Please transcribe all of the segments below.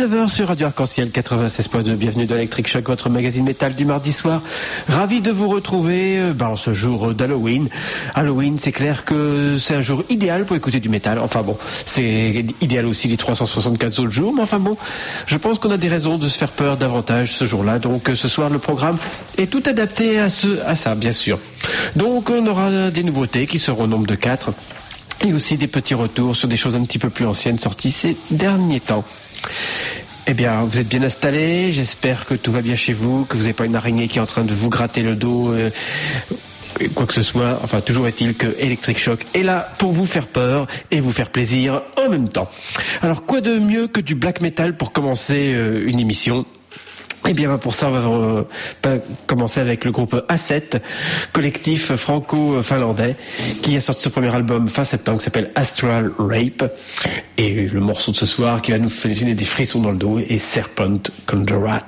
19h sur Radio Arc-en-Ciel 96.2. Bienvenue dans Electric Shock, votre magazine métal du mardi soir. Ravi de vous retrouver en ce jour d'Halloween. Halloween, c'est clair que c'est un jour idéal pour écouter du métal. Enfin bon, c'est idéal aussi les 364 autres jours. Mais enfin bon, je pense qu'on a des raisons de se faire peur davantage ce jour-là. Donc ce soir, le programme est tout adapté à ça, bien sûr. Donc on aura des nouveautés qui seront au nombre de 4. Et aussi des petits retours sur des choses un petit peu plus anciennes sorties ces derniers temps. Eh bien, vous êtes bien installés, j'espère que tout va bien chez vous, que vous n'avez pas une araignée qui est en train de vous gratter le dos, quoi que ce soit. Enfin, toujours est-il que Electric Shock est là pour vous faire peur et vous faire plaisir en même temps. Alors, quoi de mieux que du black metal pour commencer une émission ? Eh bien, pour ça, on va commencer avec le groupe A7, collectif franco-finlandais, qui a sorti son premier album fin septembre, qui s'appelle Astral Rape. Et le morceau de ce soir qui va nous faire des frissons dans le dos est Serpent Conjurat.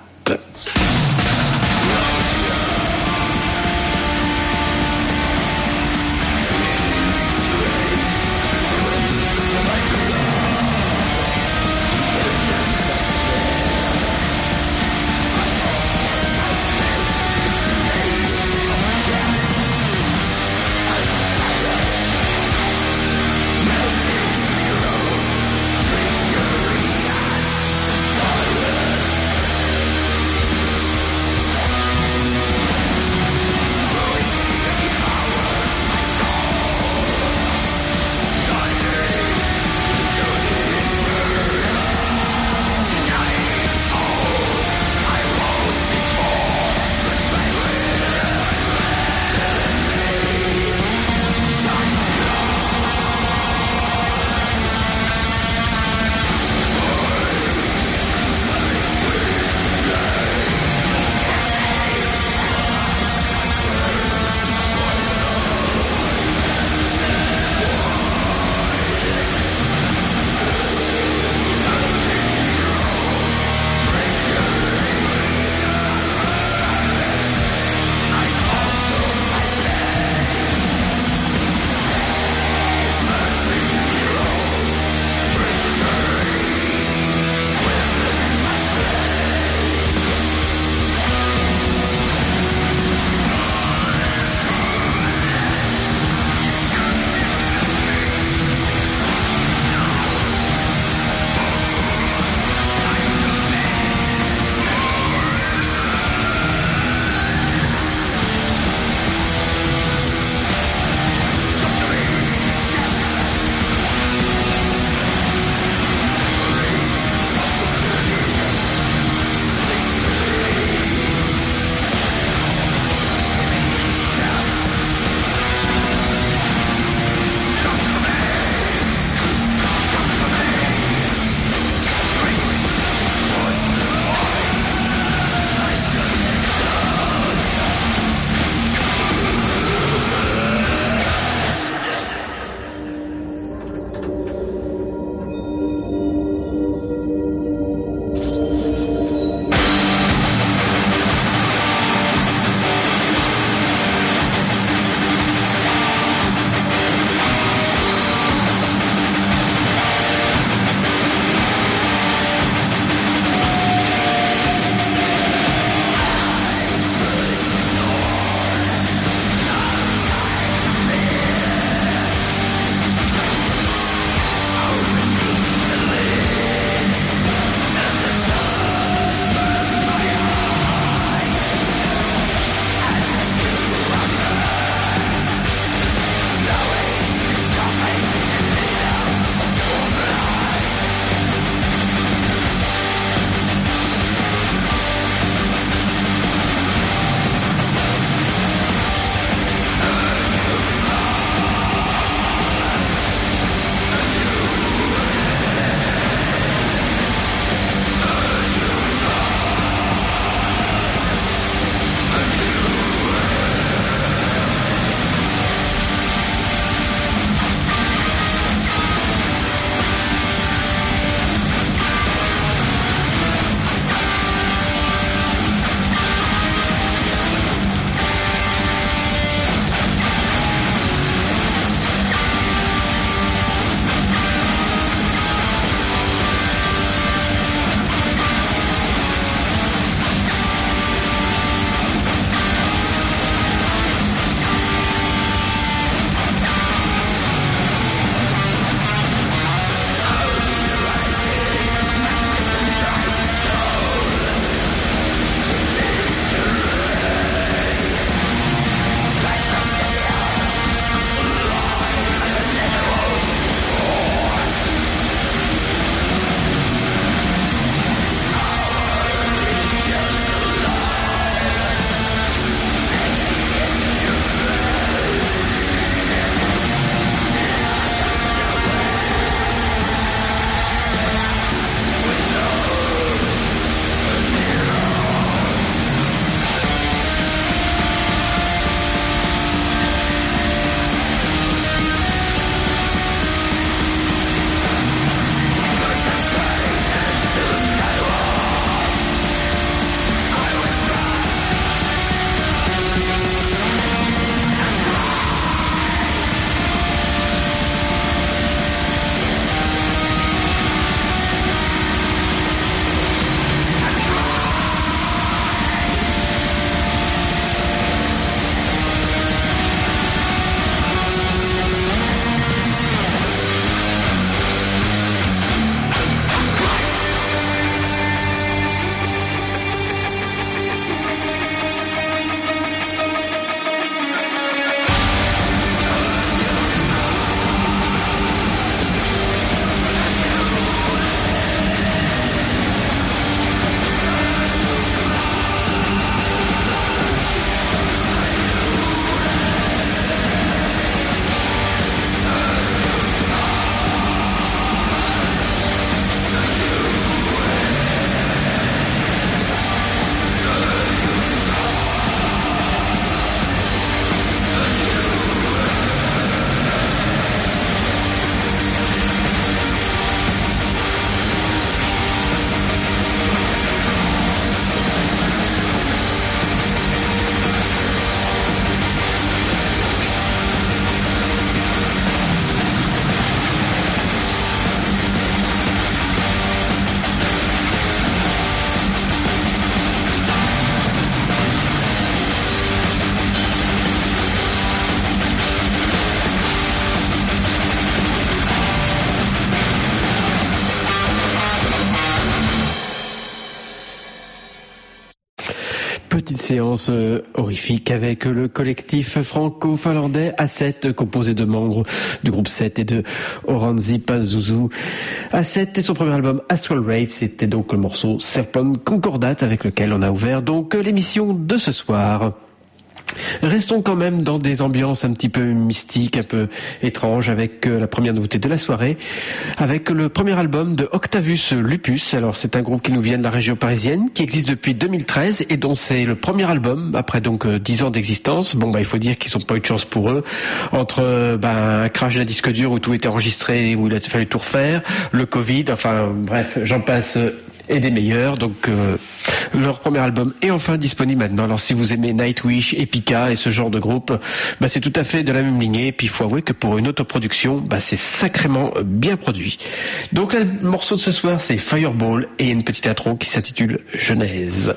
Petite séance horrifique avec le collectif franco-finlandais A7, composé de membres du groupe 7 et de Oranssi Pazuzu. A7 et son premier album Astral Rape, c'était donc le morceau Serpent Concordat avec lequel on a ouvert donc l'émission de ce soir. Restons quand même dans des ambiances un petit peu mystiques, un peu étranges, avec la première nouveauté de la soirée, avec le premier album de Octavius Lupus. Alors c'est un groupe qui nous vient de la région parisienne, qui existe depuis 2013 et dont c'est le premier album après donc 10 ans d'existence. Bon il faut dire qu'ils n'ont pas eu de chance pour eux, entre un crash d'un disque dur où tout était enregistré, où il a fallu tout refaire, le Covid, enfin bref, j'en passe et des meilleurs. Donc leur premier album est enfin disponible maintenant. Alors si vous aimez Nightwish, Epica et ce genre de groupe, c'est tout à fait de la même lignée. Et puis il faut avouer que pour une autoproduction, c'est sacrément bien produit. Donc le morceau de ce soir, c'est Fireball et une petite intro qui s'intitule Genèse.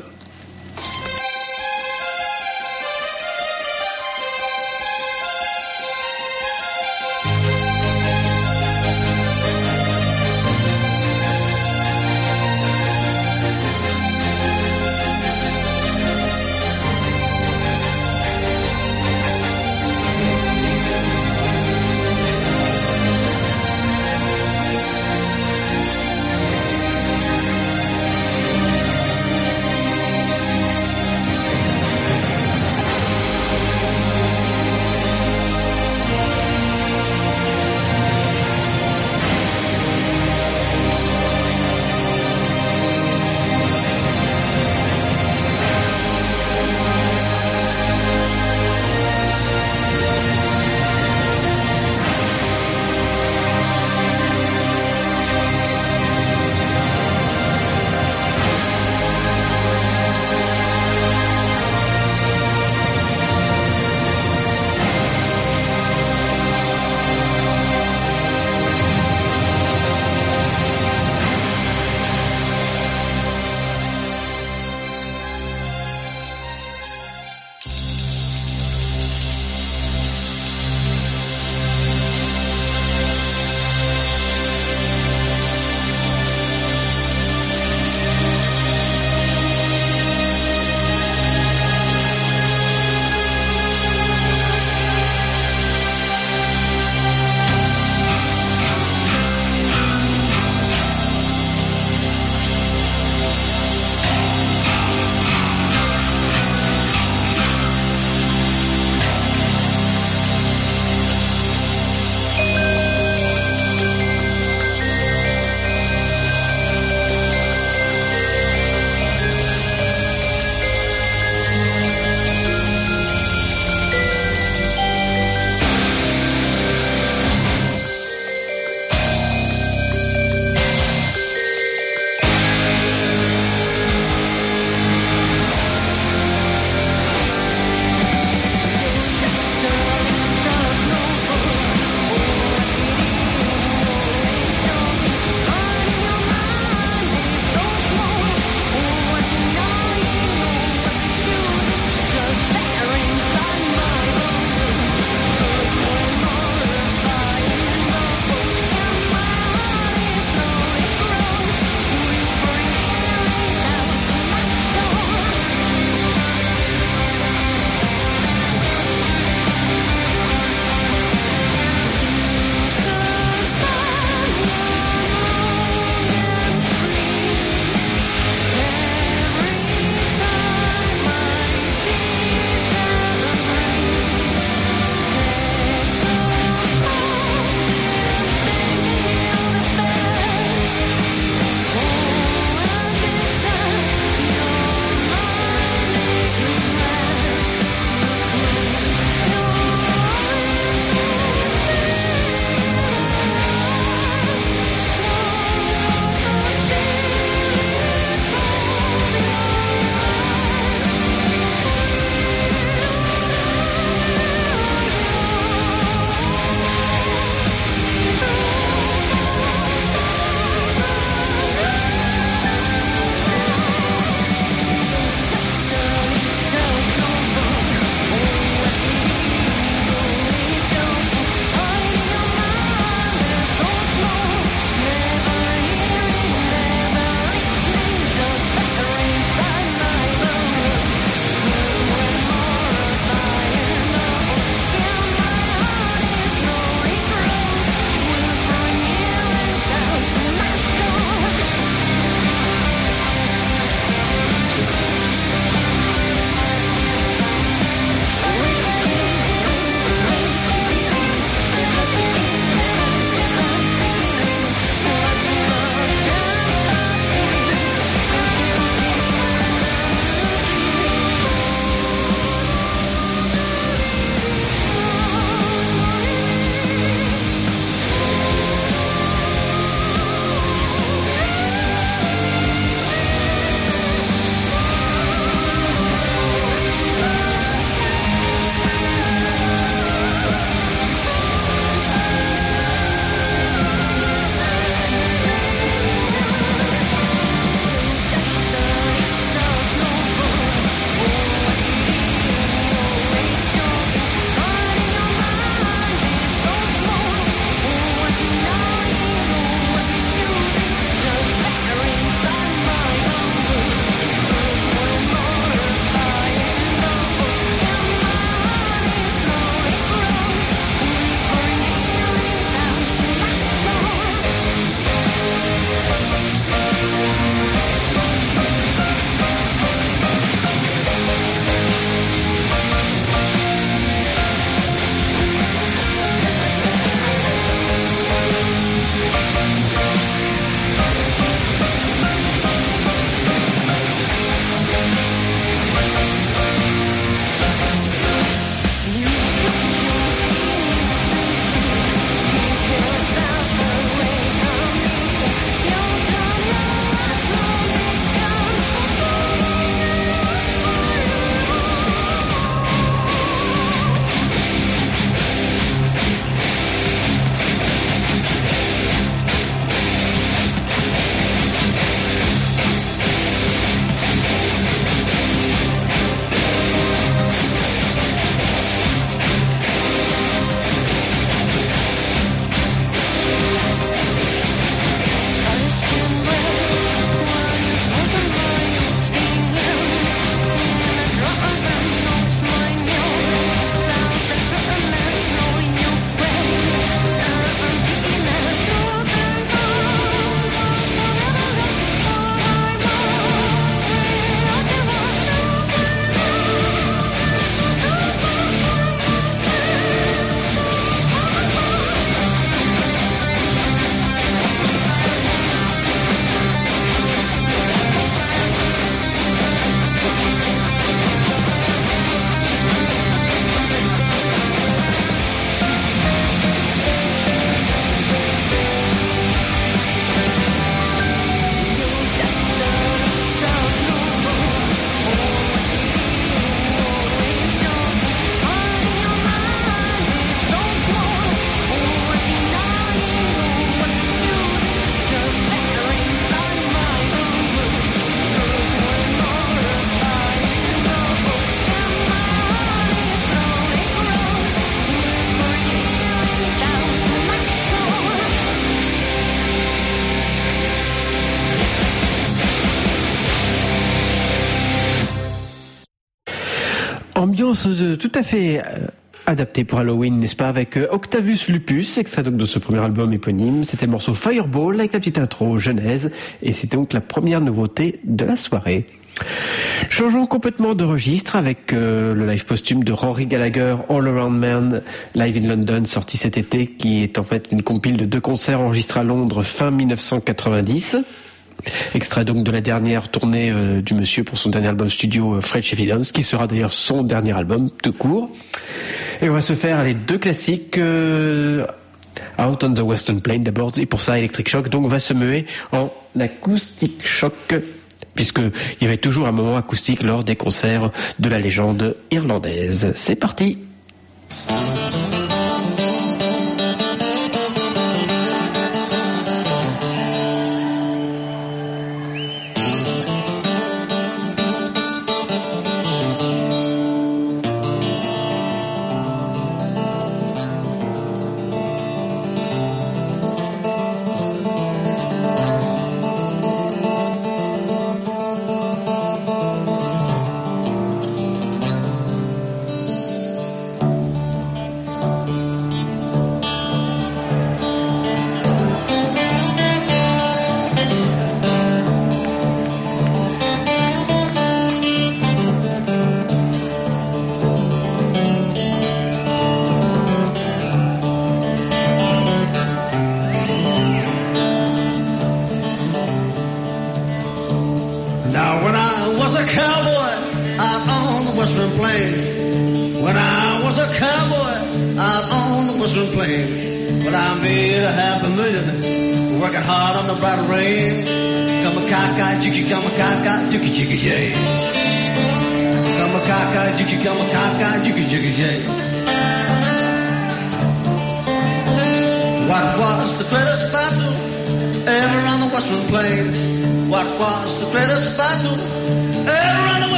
ambiance tout à fait adaptée pour Halloween, n'est-ce pas, avec Octavius Lupus, extrait donc de ce premier album éponyme. C'était le morceau Fireball avec la petite intro Genèse, et c'était donc la première nouveauté de la soirée. Changeons complètement de registre avec le live posthume de Rory Gallagher, All Around Man, live in London, sorti cet été, qui est en fait une compile de 2 concerts enregistrés à Londres fin 1990. Extrait donc de la dernière tournée du monsieur pour son dernier album studio Fresh Evidence, qui sera d'ailleurs son dernier album tout court. Et on va se faire les 2 classiques Out on the Western Plain d'abord, et pour ça Electric Shock donc va se muer en acoustic shock, puisqu'il y avait toujours un moment acoustique lors des concerts de la légende irlandaise. C'est parti.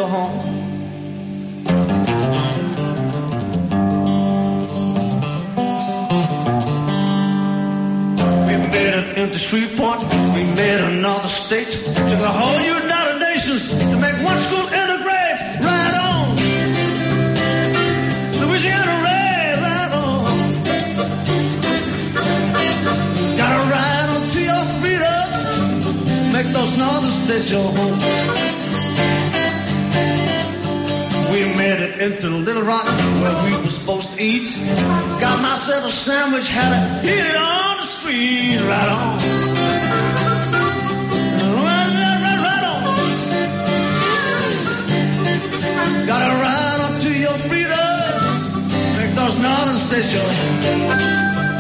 your home. We made it into Shreveport, we made another state, took the whole United Nations to make one school integrate. Right on, Louisiana, right on. Gotta ride on to your freedom, make those northern states your home. We made it into Little Rock where we were supposed to eat. Got myself a sandwich, had to eat it on the street. Right on. Right on. Gotta ride on to your freedom. Make those northern states your home.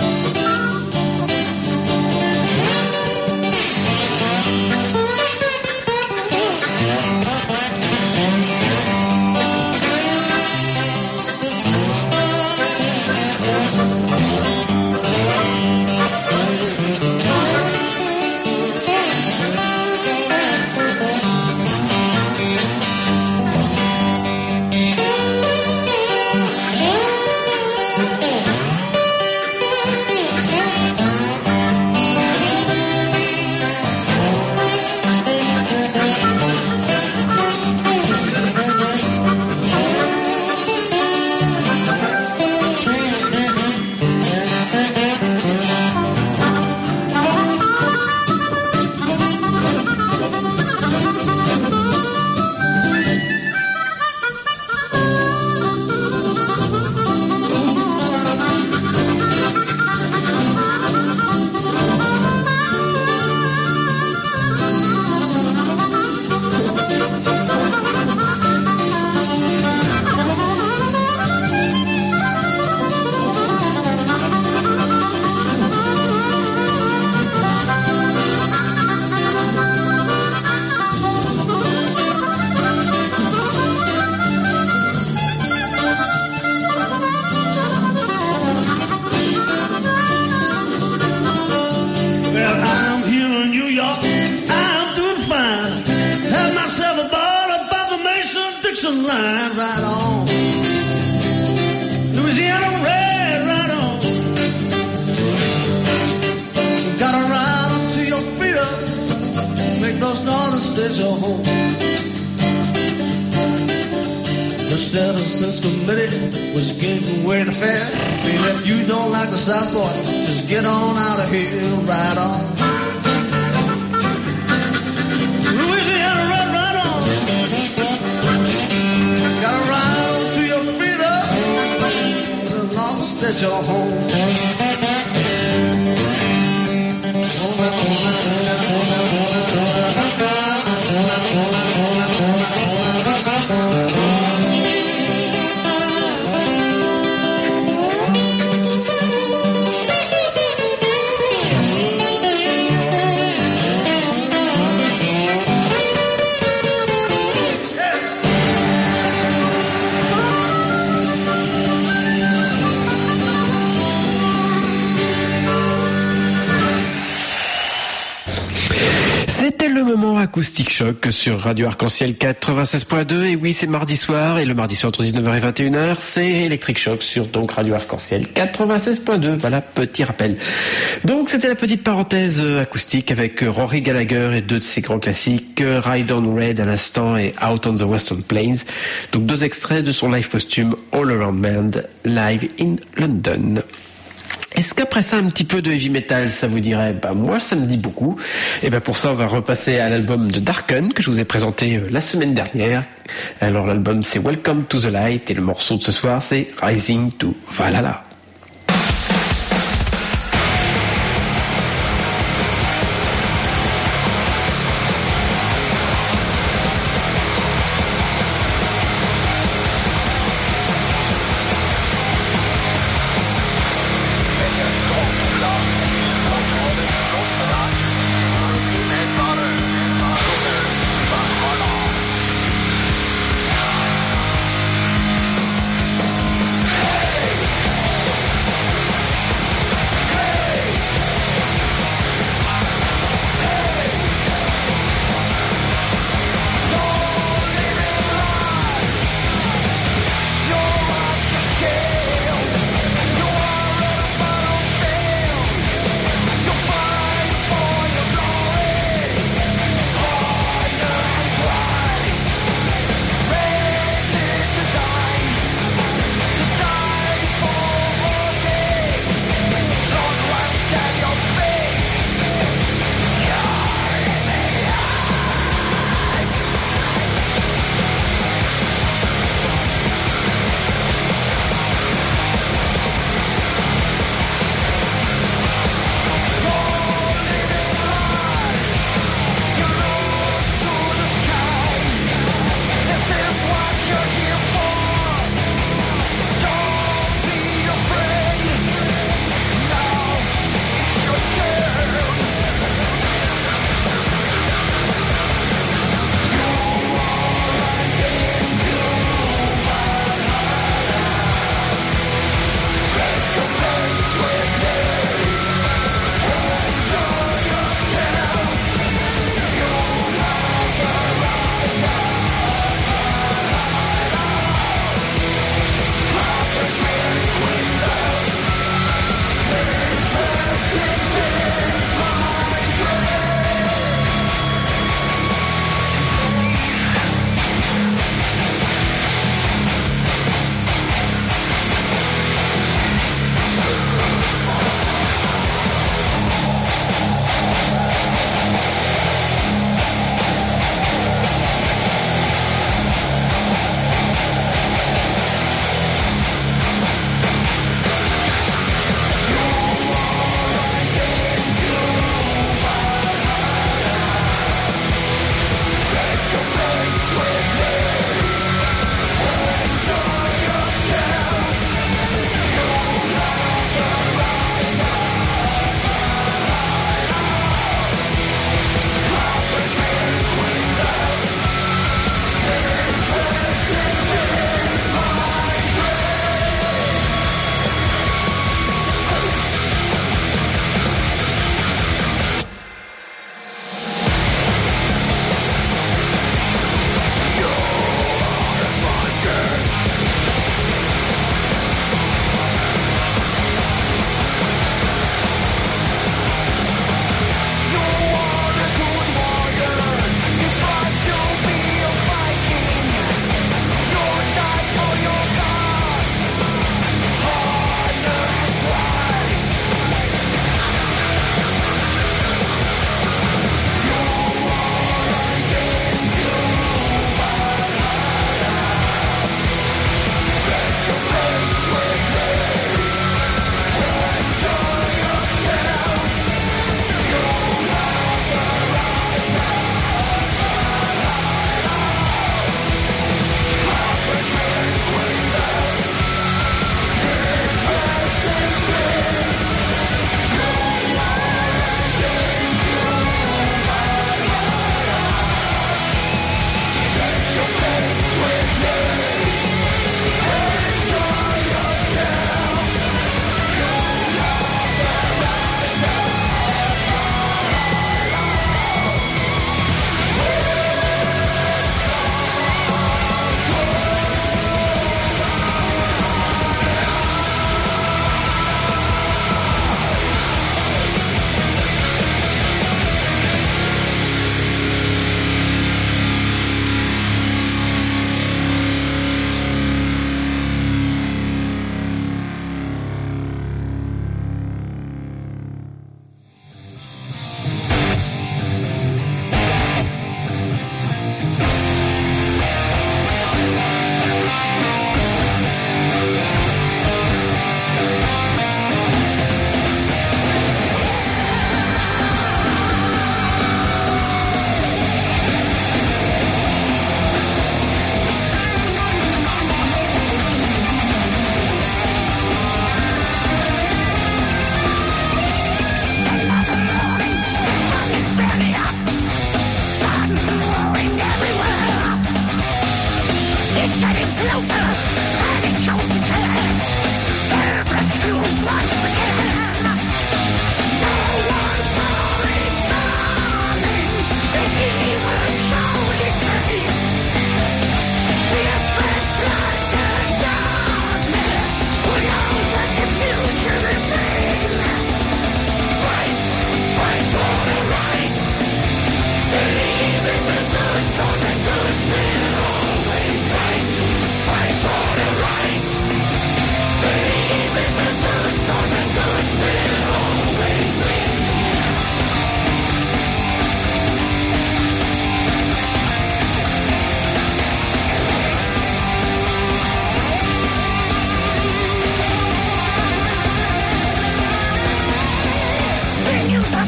Acoustic Choc sur Radio Arc-en-Ciel 96.2. Et oui, c'est mardi soir, et le mardi soir entre 19h et 21h, c'est Electric Shock sur donc Radio Arc-en-Ciel 96.2. Voilà, petit rappel. Donc, c'était la petite parenthèse acoustique avec Rory Gallagher et deux de ses grands classiques, Ride on Red à l'instant et Out on the Western Plains. Donc, deux extraits de son live posthume All Around Band, live in London. Est-ce qu'après ça, un petit peu de heavy metal, ça vous dirait? Moi, ça me dit beaucoup. Et pour ça, on va repasser à l'album de Darken, que je vous ai présenté la semaine dernière. Alors, l'album, c'est Welcome to the Light, et le morceau de ce soir, c'est Rising to Valhalla. Hey!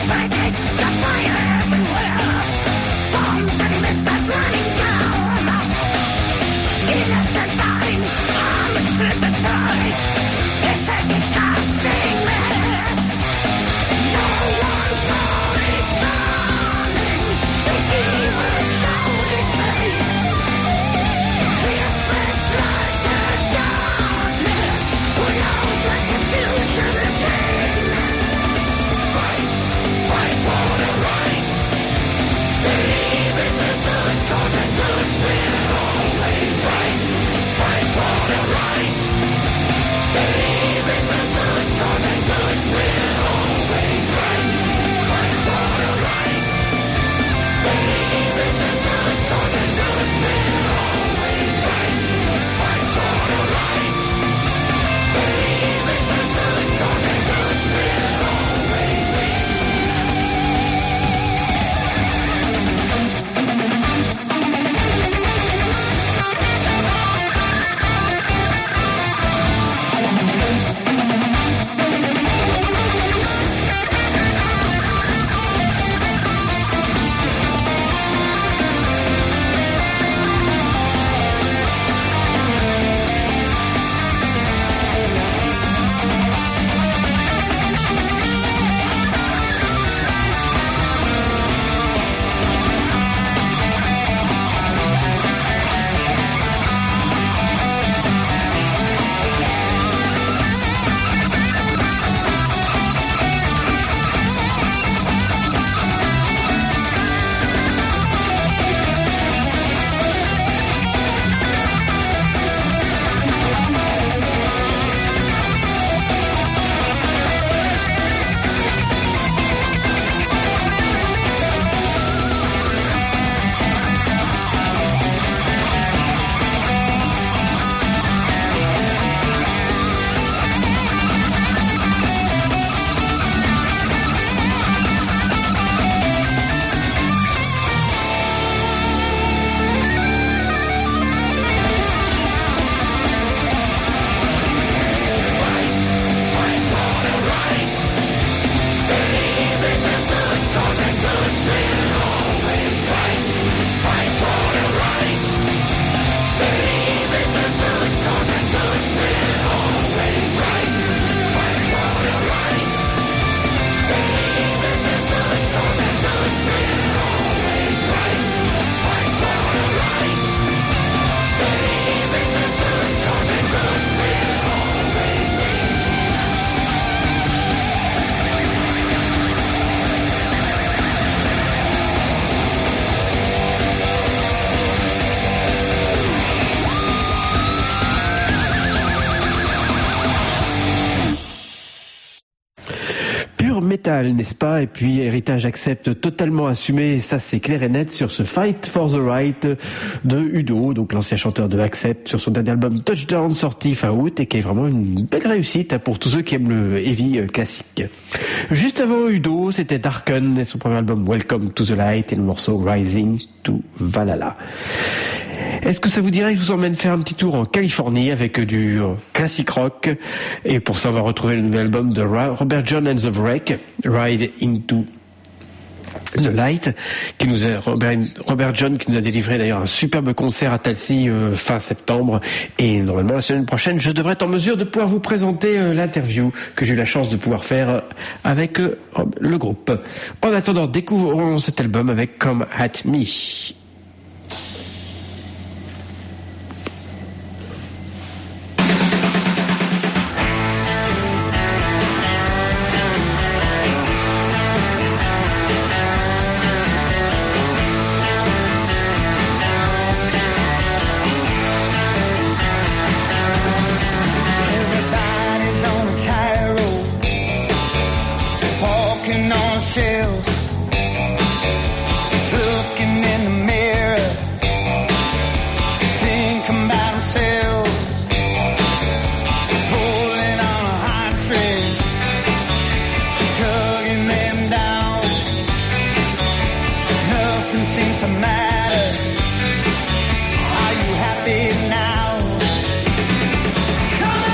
métal, n'est-ce pas? Et puis Héritage accepte totalement assumé, et ça c'est clair et net, sur ce Fight for the Right de Udo, donc l'ancien chanteur de Accept, sur son dernier album Touchdown sorti fin août, et qui est vraiment une belle réussite pour tous ceux qui aiment le heavy classique. Juste avant Udo, c'était Darken et son premier album Welcome to the Light et le morceau Rising to Valhalla. Est-ce que ça vous dirait que je vous emmène faire un petit tour en Californie avec du classique rock? Et pour ça, on va retrouver le nouvel album de Robert John and the Wreck, Ride into the Light, qui nous a, Robert John qui nous a délivré d'ailleurs un superbe concert à Talcy fin septembre. Et normalement, la semaine prochaine, je devrais être en mesure de pouvoir vous présenter l'interview que j'ai eu la chance de pouvoir faire avec le groupe. En attendant, découvrons cet album avec Come At Me.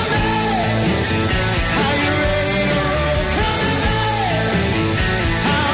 How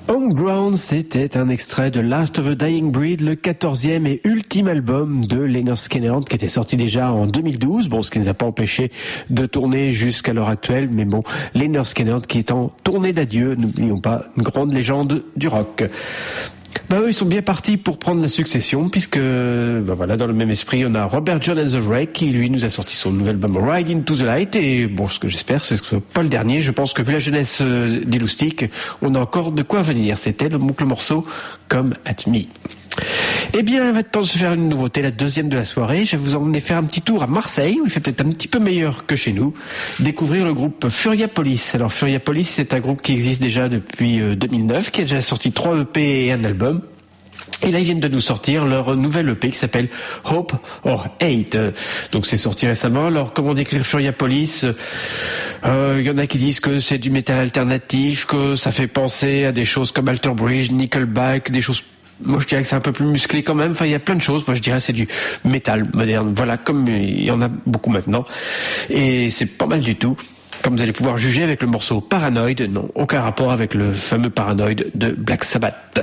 Homegrown, c'était un extrait de Last of the Dying Breed, le 14e et ultime album de Lynyrd Skynyrd qui était sorti déjà en 2012. Bon, ce qui ne nous a pas empêché de tourner jusqu'à l'heure actuelle, mais bon, Lynyrd Skynyrd qui est en tournée d'adieu, n'oublions pas, une grande légende du rock. Eux, ils sont bien partis pour prendre la succession, puisque, voilà, dans le même esprit, on a Robert John and the Wreck, qui, lui, nous a sorti son nouvel album Ride into the Light, et bon, ce que j'espère, c'est que ce soit pas le dernier. Je pense que, vu la jeunesse des Loustiques, on a encore de quoi venir. C'était le morceau Come at Me. Eh bien, il va être temps de se faire une nouveauté, la deuxième de la soirée. Je vais vous emmener faire un petit tour à Marseille, où il fait peut-être un petit peu meilleur que chez nous. Découvrir le groupe Furiapolis. Alors, Furiapolis, c'est un groupe qui existe déjà depuis 2009, qui a déjà sorti 3 EP et un album. Et là, ils viennent de nous sortir leur nouvelle EP qui s'appelle Hope or Hate. Donc, c'est sorti récemment. Alors, comment décrire Furiapolis? Il y en a qui disent que c'est du métal alternatif, que ça fait penser à des choses comme Alter Bridge, Nickelback, des choses. Moi, je dirais que c'est un peu plus musclé quand même. Enfin, il y a plein de choses. Moi, je dirais que c'est du métal moderne. Voilà, comme il y en a beaucoup maintenant. Et c'est pas mal du tout. Comme vous allez pouvoir juger avec le morceau Paranoid. Non, aucun rapport avec le fameux Paranoid de Black Sabbath.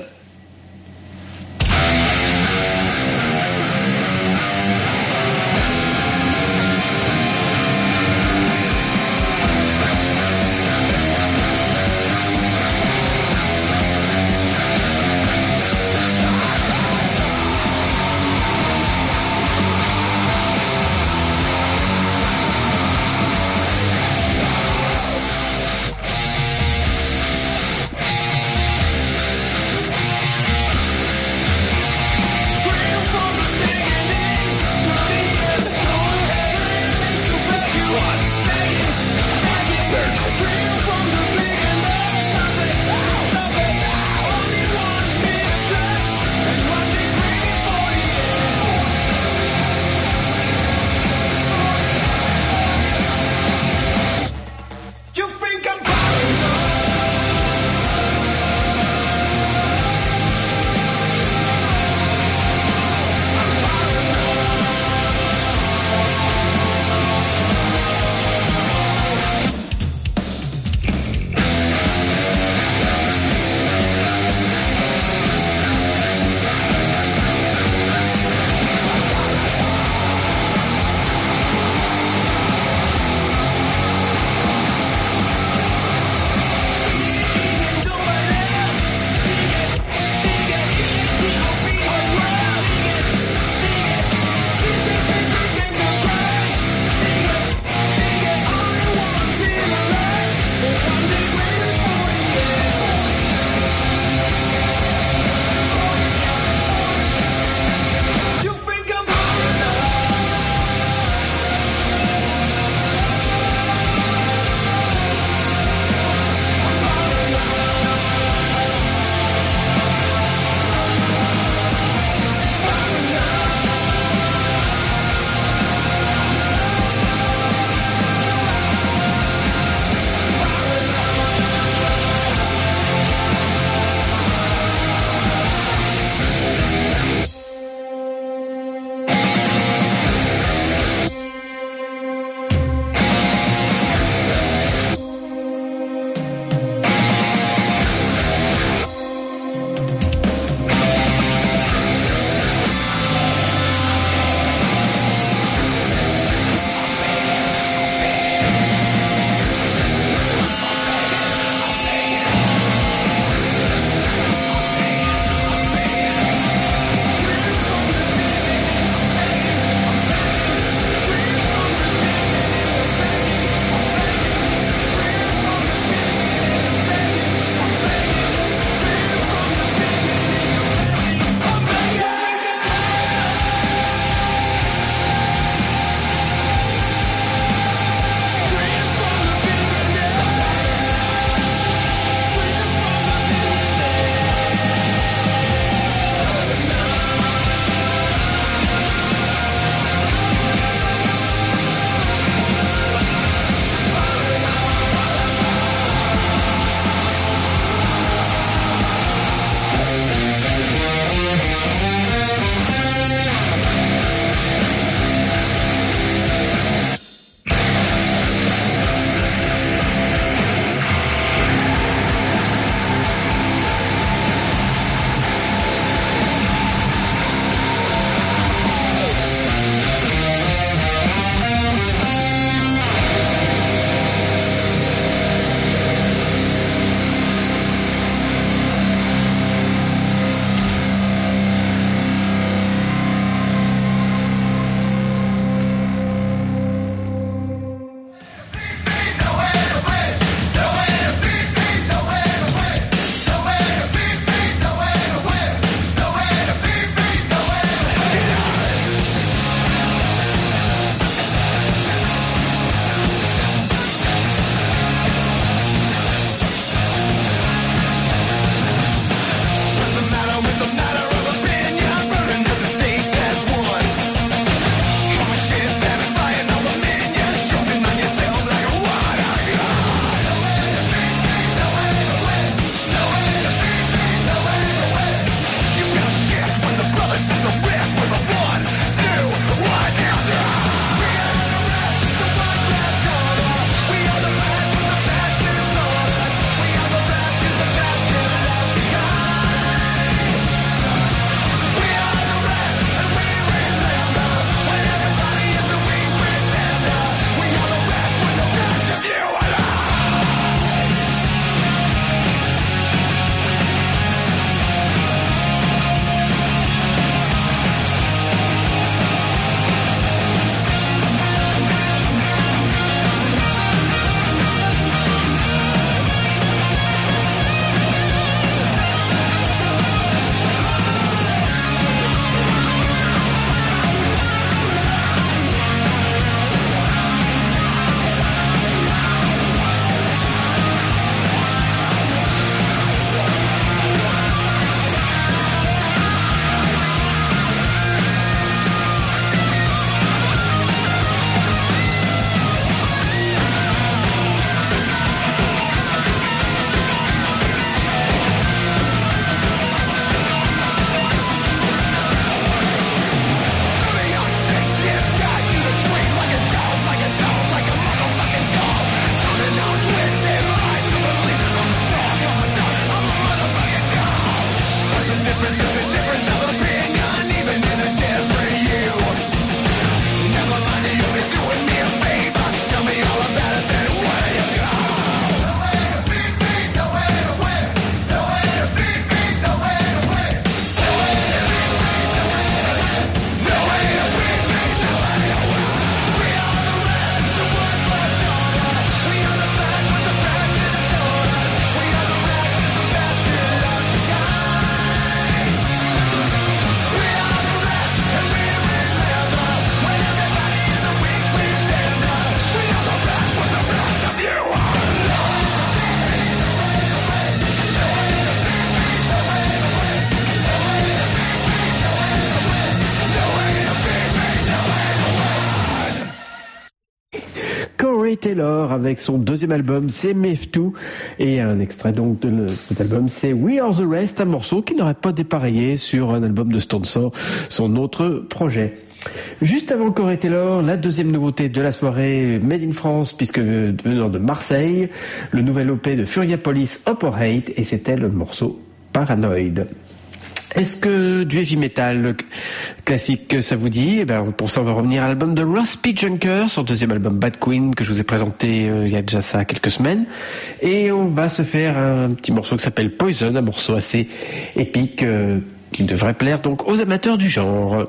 Taylor avec son deuxième album, c'est Mef2, et un extrait donc de cet album, c'est We Are The Rest, un morceau qui n'aurait pas dépareillé sur un album de Stone Sour, son autre projet. Juste avant Corey Taylor, la deuxième nouveauté de la soirée, Made in France, puisque venant de Marseille, le nouvel OP de Furiapolis, Up or Hate, et c'était le morceau Paranoid. Est-ce que du heavy metal classique ça vous dit? Eh ben, pour ça on va revenir à l'album de Ross P. Junker, son deuxième album Bad Queen que je vous ai présenté il y a déjà ça quelques semaines, et on va se faire un petit morceau qui s'appelle Poison, un morceau assez épique qui devrait plaire donc aux amateurs du genre.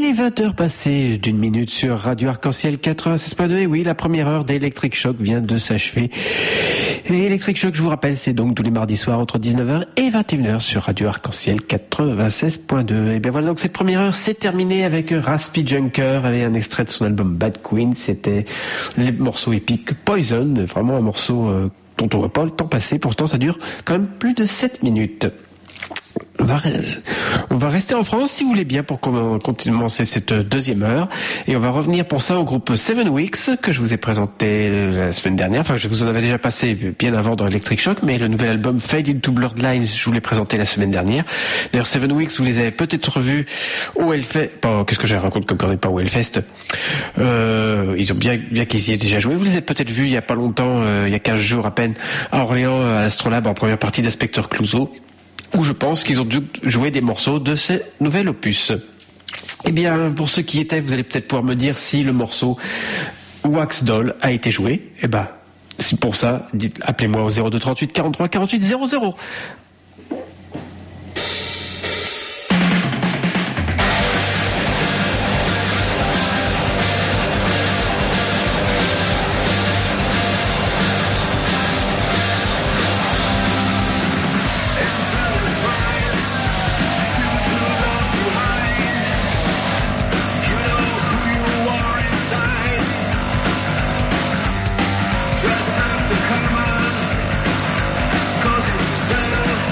est 20h passées d'une minute sur Radio Arc-en-Ciel 96.2. Et oui, la première heure d'Electric Shock vient de s'achever. Et Electric Shock, je vous rappelle, c'est donc tous les mardis soirs entre 19h et 21h sur Radio Arc-en-Ciel 96.2. Et bien voilà, donc cette première heure s'est terminée avec Raspy Junker, avec un extrait de son album Bad Queen. C'était les morceaux épiques Poison, vraiment un morceau dont on voit pas le temps passer. Pourtant, ça dure quand même plus de 7 minutes. On va rester en France, si vous voulez bien, pour commencer cette deuxième heure. Et on va revenir pour ça au groupe 7 Weeks, que je vous ai présenté la semaine dernière. Enfin, je vous en avais déjà passé bien avant dans Electric Shock, mais le nouvel album Fade into Blurred Lines, je vous l'ai présenté la semaine dernière. D'ailleurs, 7 Weeks, vous les avez peut-être revus au Hellfest. Qu'est-ce que je raconte comme qu'on n'est pas au Hellfest? Ils ont bien qu'ils y aient déjà joué. Vous les avez peut-être vus il y a pas longtemps, il y a 15 jours à peine, à Orléans, à l'Astrolabe, en première partie d'Inspecteur Clouseau, où je pense qu'ils ont dû jouer des morceaux de ce nouvel opus. Eh bien, pour ceux qui y étaient, vous allez peut-être pouvoir me dire si le morceau Wax Doll a été joué. Eh ben, c'est pour ça, appelez-moi au 02 38 43 48 00. Come on, 'cause it's still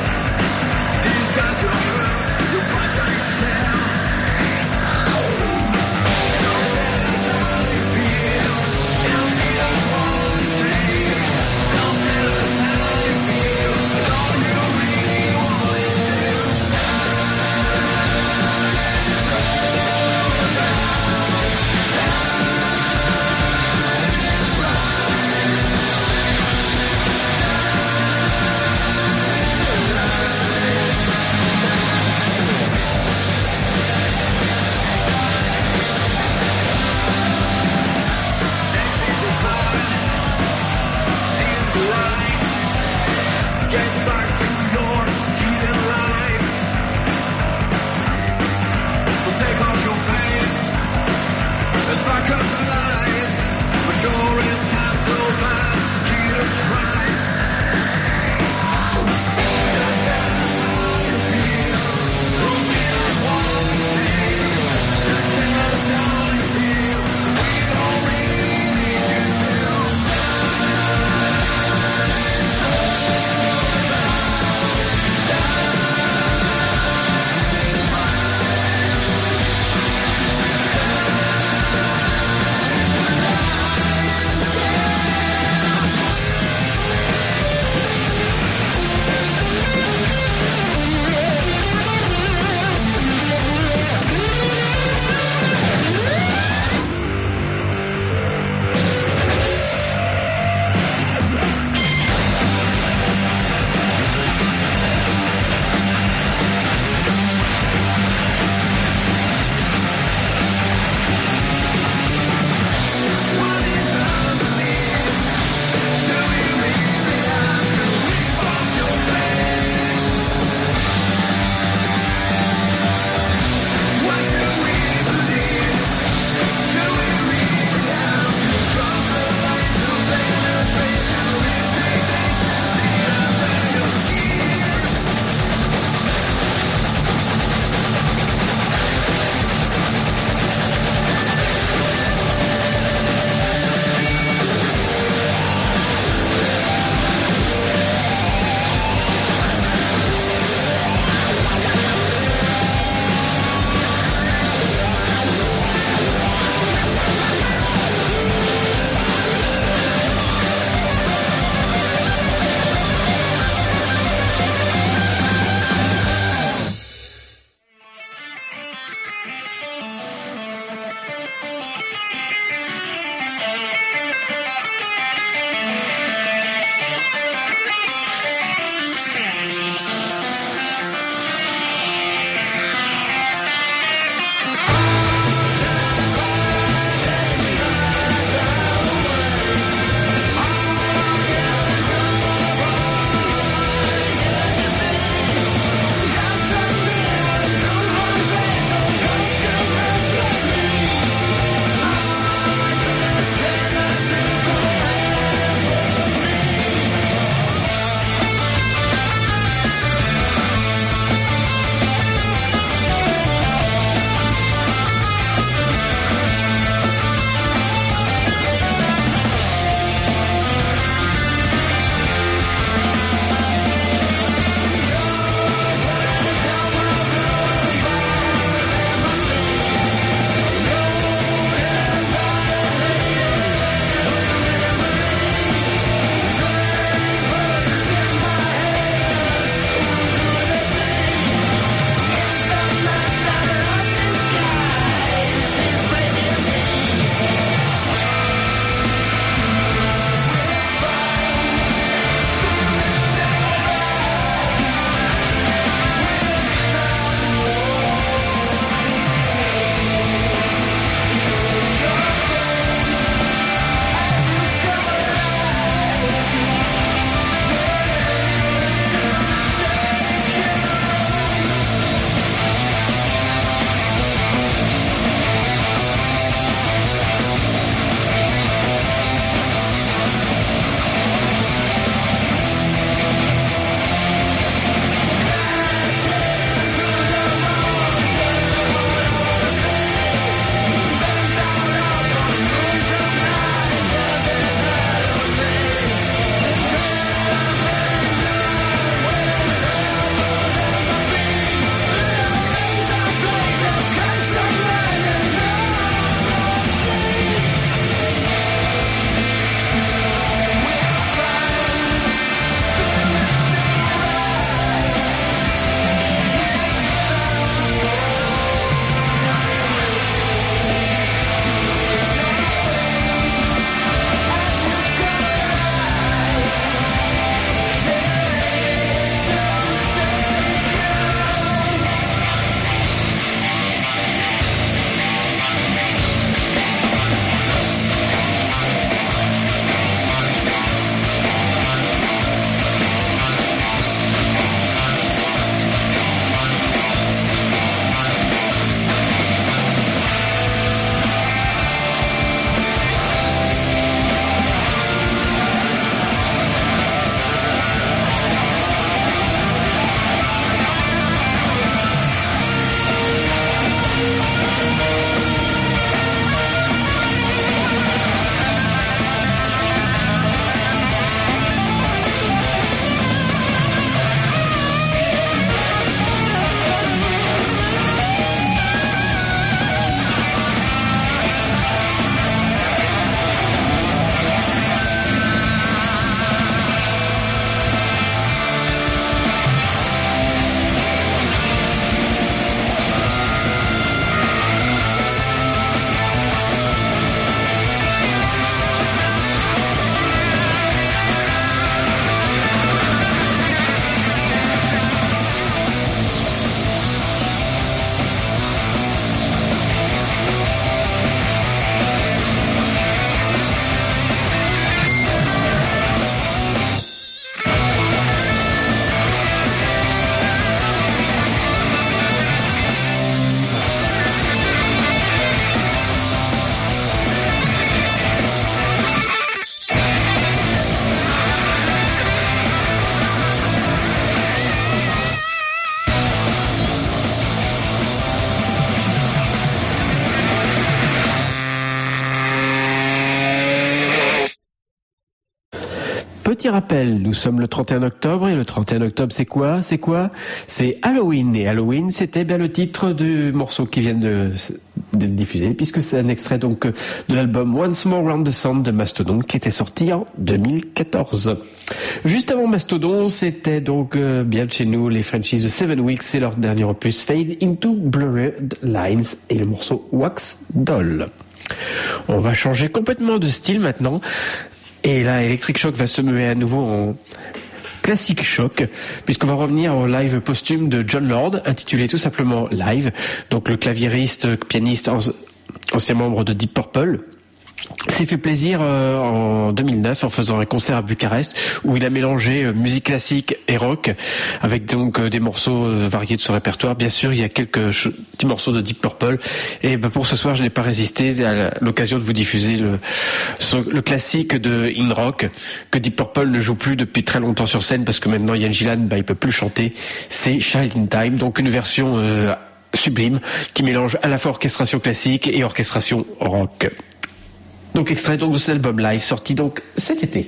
Petit rappel, nous sommes le 31 octobre et le 31 octobre c'est quoi? C'est Halloween, et Halloween c'était bien le titre du morceau qui vient d'être diffusé, puisque c'est un extrait donc de l'album Once More Round the Sun de Mastodon qui était sorti en 2014. Juste avant Mastodon, c'était donc bien de chez nous les Frenchies de 7 Weeks et leur dernier opus Fade into Blurred Lines et le morceau Wax Doll. On va changer complètement de style maintenant. Et là, Electric Shock va se muer à nouveau en classique choc, puisqu'on va revenir au live posthume de Jon Lord, intitulé tout simplement Live. Donc le claviériste, pianiste, ancien membre de Deep Purple, s'est fait plaisir en 2009 en faisant un concert à Bucarest où il a mélangé musique classique et rock avec donc des morceaux variés de son répertoire. Bien sûr, il y a quelques petits morceaux de Deep Purple, et pour ce soir je n'ai pas résisté à l'occasion de vous diffuser le classique de In Rock que Deep Purple ne joue plus depuis très longtemps sur scène parce que maintenant Ian Gillan il peut plus chanter. C'est Child in Time, donc une version sublime qui mélange à la fois orchestration classique et orchestration rock. Donc extrait donc de cet album live sorti donc cet été.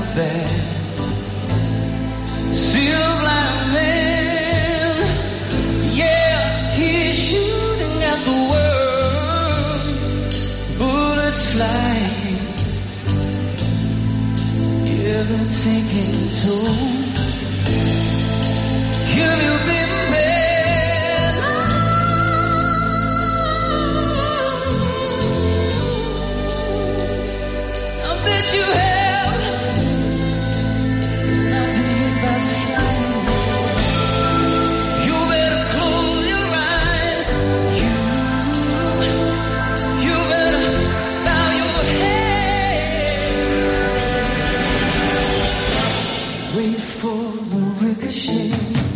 bad. See a blind man, yeah, he's shooting at the world. Bullets flying, yeah, they're taking toll. Have you been bad? I bet you have. Now baby, you better close your eyes. You better bow your head. Wait for the ricochet.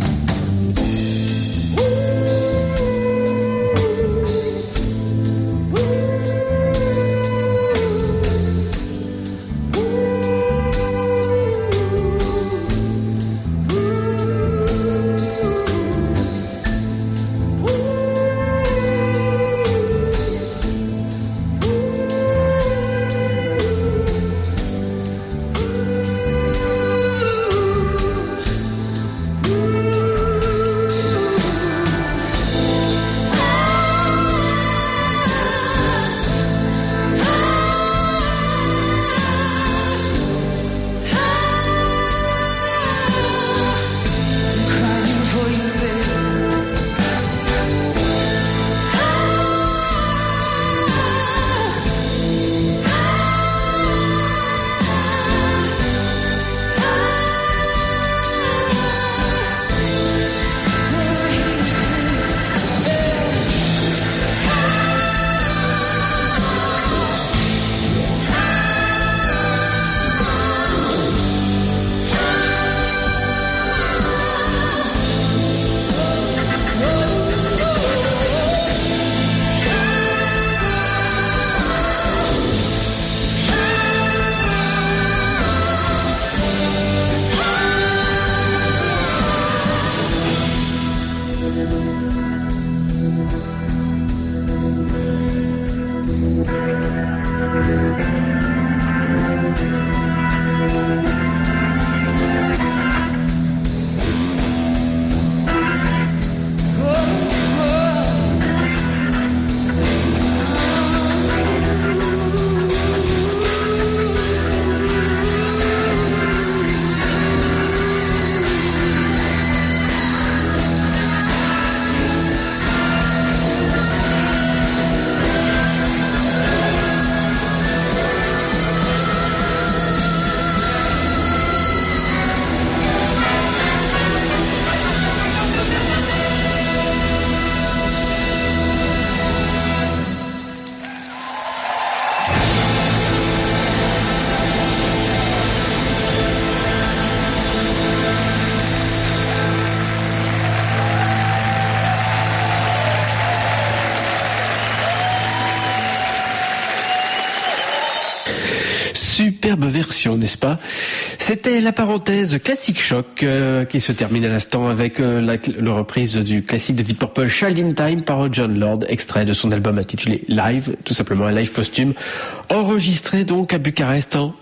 Superbe version, n'est-ce pas? C'était la parenthèse Classic Choc qui se termine à l'instant avec la reprise du classique de Deep Purple, Child in Time par Jon Lord, extrait de son album intitulé Live, tout simplement un live posthume, enregistré donc à Bucarest en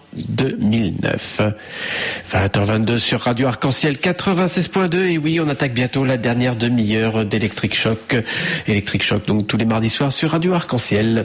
2009. 20h22 sur Radio Arc-en-Ciel 96.2 et oui, on attaque bientôt la dernière demi-heure d'Electric Choc. Electric Choc donc tous les mardis soirs sur Radio Arc-en-Ciel.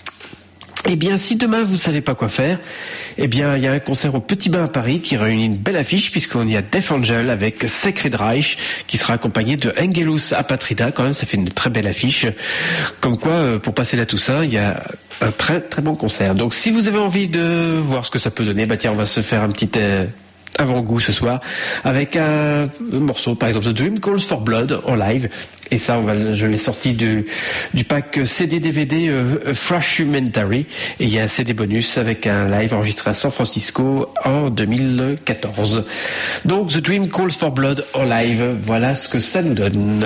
Eh bien, si demain vous savez pas quoi faire, eh bien, il y a un concert au Petit Bain à Paris qui réunit une belle affiche puisqu'on y a Death Angel avec Sacred Reich qui sera accompagné de Angelus Apatrida. Quand même, ça fait une très belle affiche. Comme quoi, pour passer la Toussaint, il y a un très très bon concert. Donc, si vous avez envie de voir ce que ça peut donner, bah tiens, on va se faire un petit avant-goût ce soir avec un morceau, par exemple, The Dream Calls for Blood en live. Et ça, je l'ai sorti du pack CD-DVD Freshmentary. Et il y a un CD bonus avec un live enregistré à San Francisco en 2014. Donc, The Dream Calls for Blood en live. Voilà ce que ça nous donne.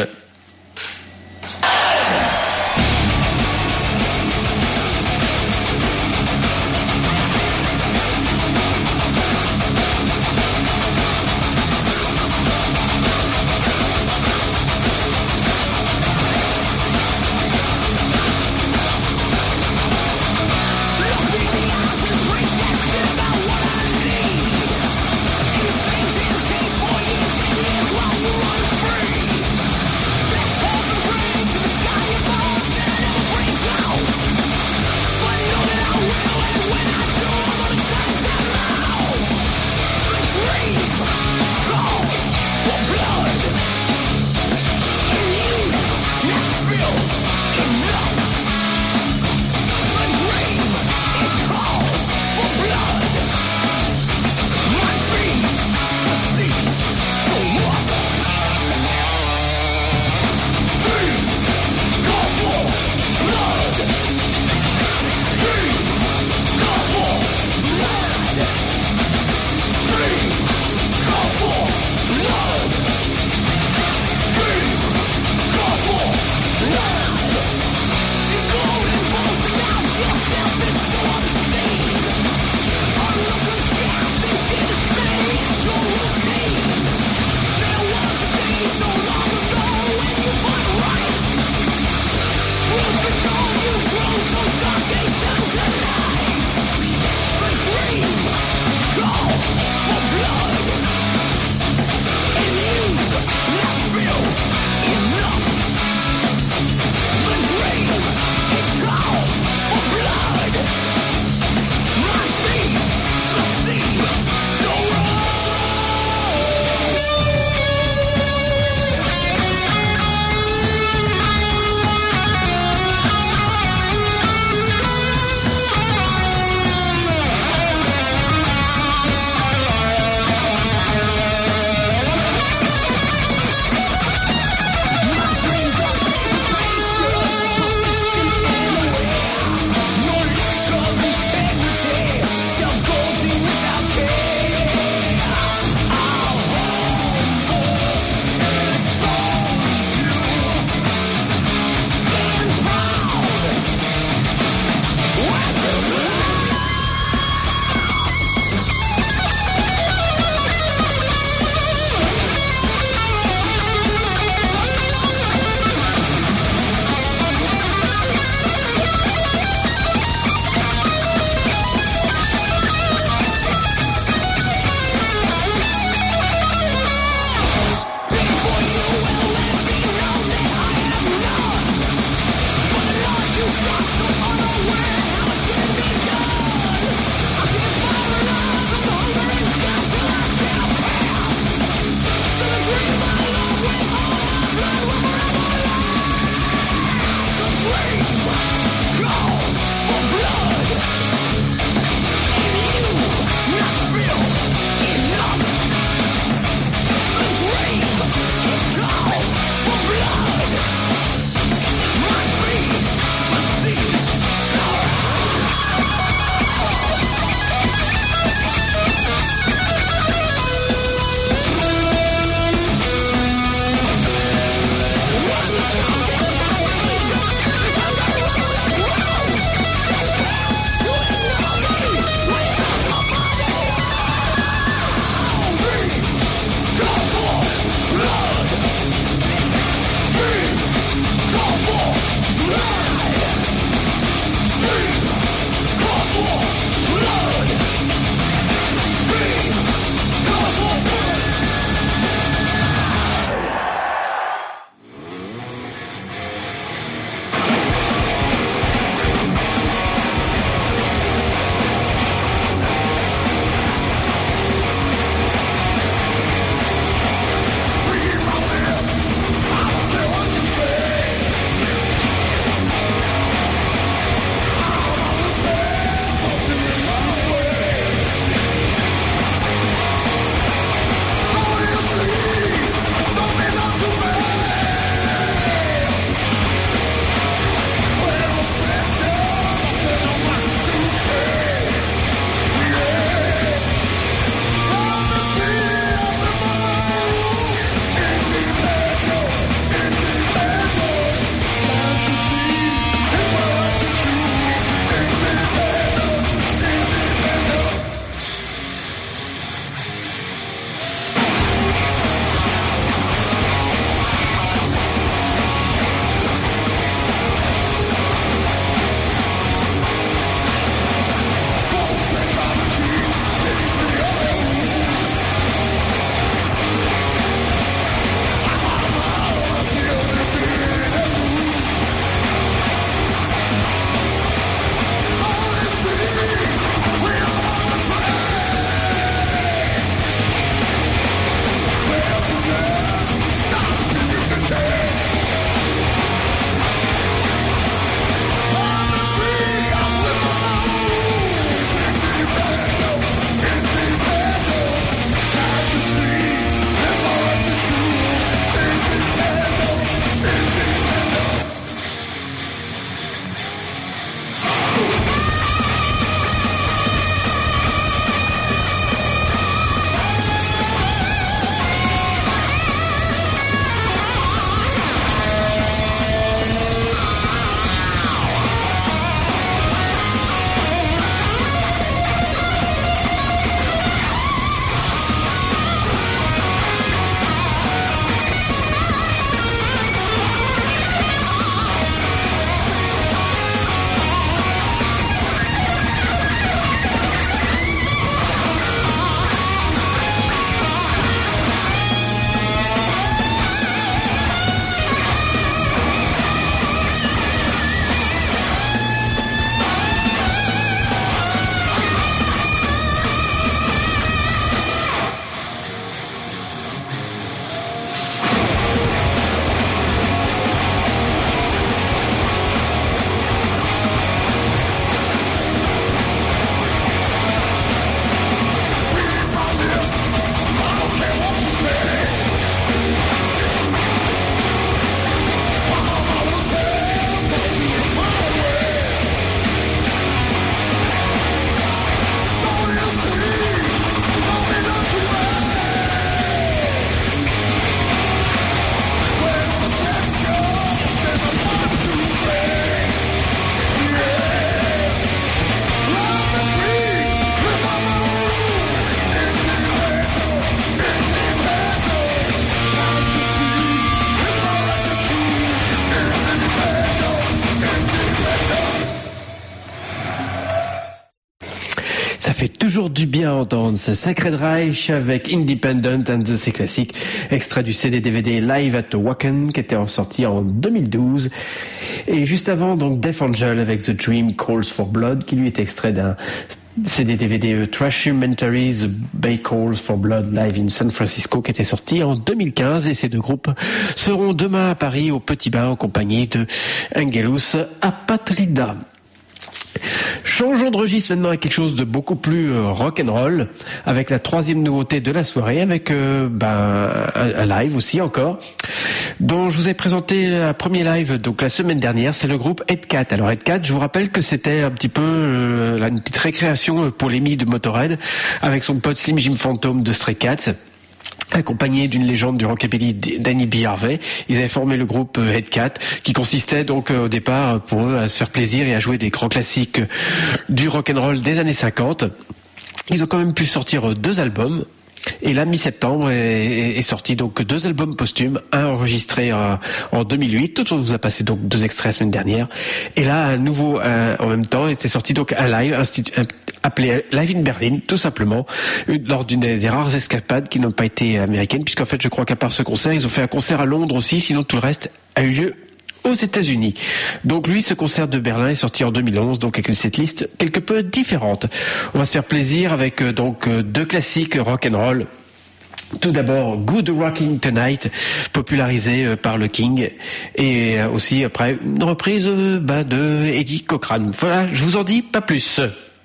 fait toujours du bien à entendre ce Sacred Reich avec Independent and ses classiques, extrait du CD-DVD Live at the Wacken qui était sorti en 2012. Et juste avant, donc Death Angel avec The Dream Calls for Blood qui lui est extrait d'un CD-DVD Trashumentaries Bay Calls for Blood Live in San Francisco qui était sorti en 2015. Et ces deux groupes seront demain à Paris au Petit Bain en compagnie de Angelus Apatrida. Changeons de registre maintenant à quelque chose de beaucoup plus rock'n'roll avec la troisième nouveauté de la soirée avec un live aussi encore dont je vous ai présenté un premier live donc la semaine dernière. C'est le groupe Headcat. Alors Headcat, je vous rappelle que c'était un petit peu une petite récréation pour l'émis de Motorhead avec son pote Slim Jim Phantom de Stray Cats, accompagné d'une légende du rockabilly, Danny B. Harvey. Ils avaient formé le groupe Headcat, qui consistait donc au départ pour eux à se faire plaisir et à jouer des grands classiques du rock'n'roll des années 50. Ils ont quand même pu sortir 2 albums. Et là, mi-septembre est sorti donc 2 albums posthumes, un enregistré en 2008. Tout on vous a passé donc 2 extraits la semaine dernière. Et là, un nouveau en même temps était sorti donc un live appelé Live in Berlin, tout simplement, lors d'une des rares escapades qui n'ont pas été américaines, puisqu'en fait, je crois qu'à part ce concert, ils ont fait un concert à Londres aussi. Sinon, tout le reste a eu lieu aux États-Unis. Donc lui, ce concert de Berlin est sorti en 2011, donc avec une setlist quelque peu différente. On va se faire plaisir avec donc 2 classiques rock'n'roll. Tout d'abord, Good Rocking Tonight, popularisé par le King, et aussi après une reprise de Eddie Cochran. Voilà, je vous en dis pas plus.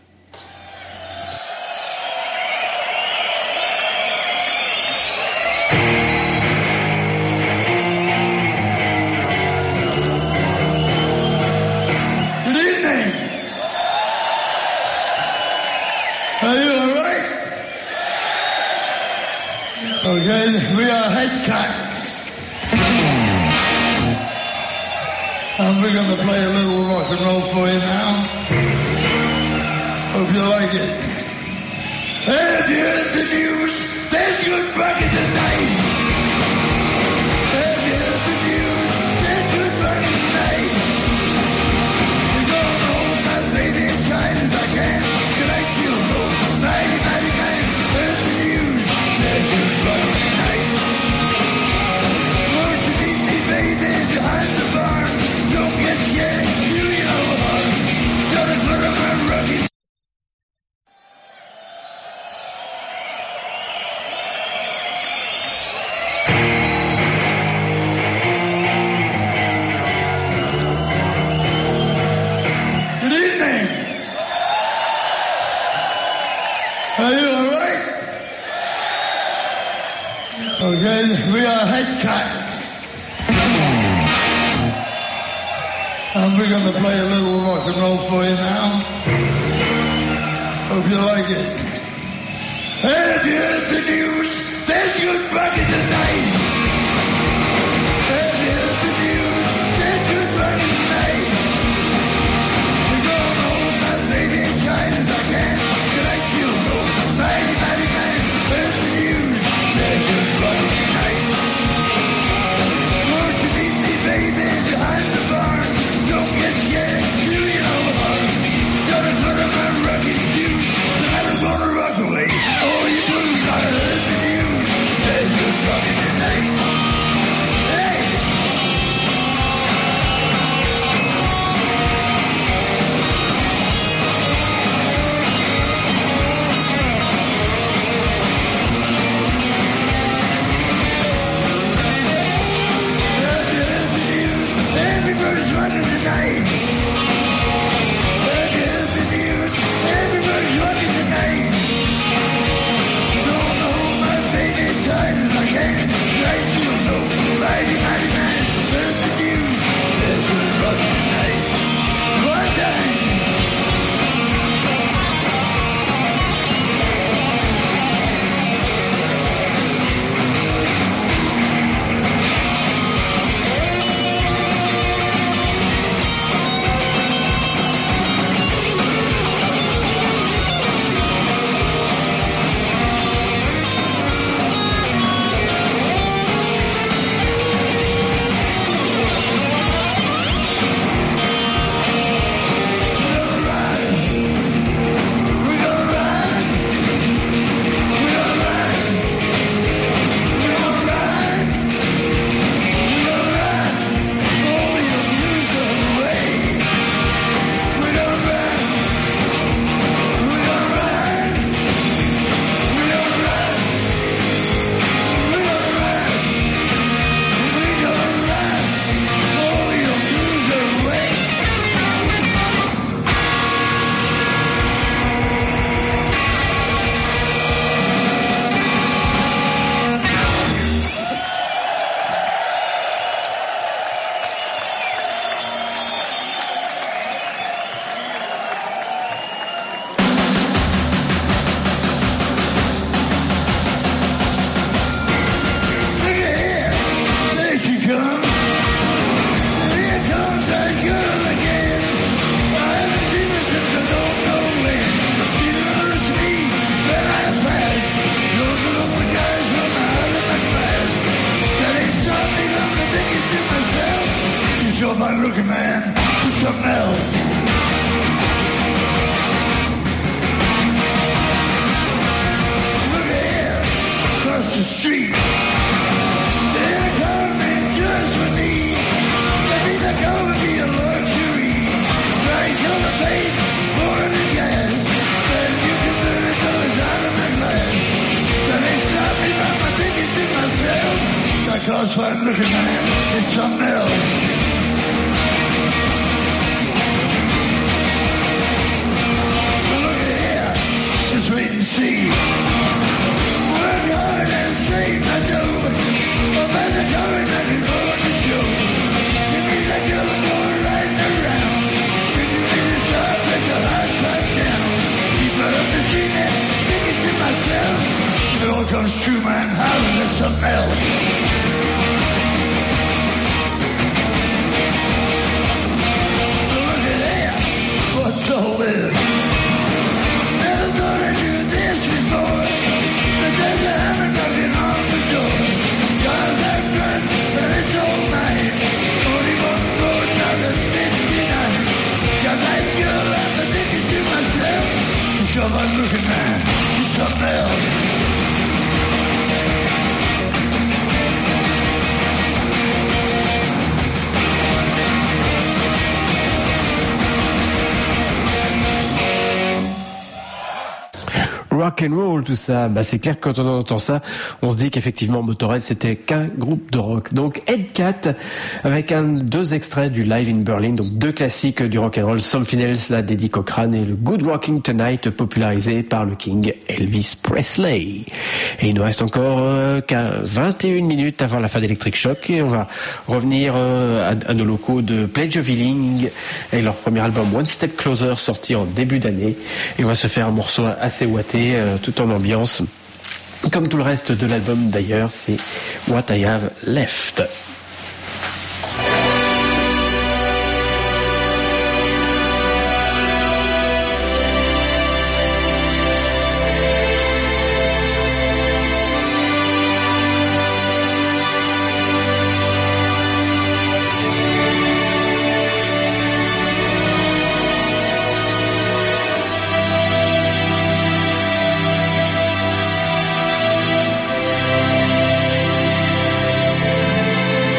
Okay, we are Headcat. And we're going to play a little rock and roll for you now. Hope you like it. Have you heard the news? There's good rocket tonight. Have you heard the news? There's good rocket tonight. We're going home, my baby, as tight as I can. Tonight you'll know, mighty, mighty kind. Heard the news? There's good rocket tonight. Won't you meet me, baby, behind the barn? Don't get scared, you know harm. Gotta put up my rocket. Good evening. Are you alright? Okay, we are Headcat. And we're going to play a little rock and roll for you now. Hope you like it. Have you heard the news? There's good rocket tonight. Have you heard the news? There's good rocket tonight. We're going home, my baby, as tight as I can. Tonight you'll know, mighty, mighty kind. Heard the news? There's good rocket tonight. Won't you meet me, baby, behind the barn? Don't get scared, do you know harm? Gotta put on my rocking shoes. Tonight I'm gonna rock away all you blues. I heard the news. There's good rocking tonight. across the street. They're a car made just for me. They think the car would be a luxury. Bright color paint, pouring the gas. Then you can burn the colors out of my glass. Then they stop me from my thinking to myself. That car's fine looking, man. It's something else. Just wait and see. Work hard and save my dough. I'll buy the car and I can go on the show. Give me that girl and go riding around. If you need a shot, let the hot top down. Keep it up the street and think it to myself. If it all comes true, man, holler at something else. Look at that. What's all this? Gonna do this before. But there's a hammer knocking on the door. Cars have run, but it's all night. Only one road, another 59. Got that girl, I'm addicted to myself. She's sure fun looking, man. She's something else. Rock and roll, tout ça. Bah, c'est clair que quand on entend ça, on se dit qu'effectivement Motorhead c'était qu'un groupe de rock. Donc Ed Cat avec deux extraits du Live in Berlin, donc deux classiques du rock and roll, Something Else, là d'Eddie Cochran, et le Good Rocking Tonight popularisé par le King Elvis Presley. Et il nous reste encore qu'à 21 minutes avant la fin d'Electric Shock, et on va revenir à nos locaux de Pledge of Healing et leur premier album One Step Closer sorti en début d'année, et on va se faire un morceau assez ouaté tout en ambiance, comme tout le reste de l'album d'ailleurs. C'est What I Have Left. What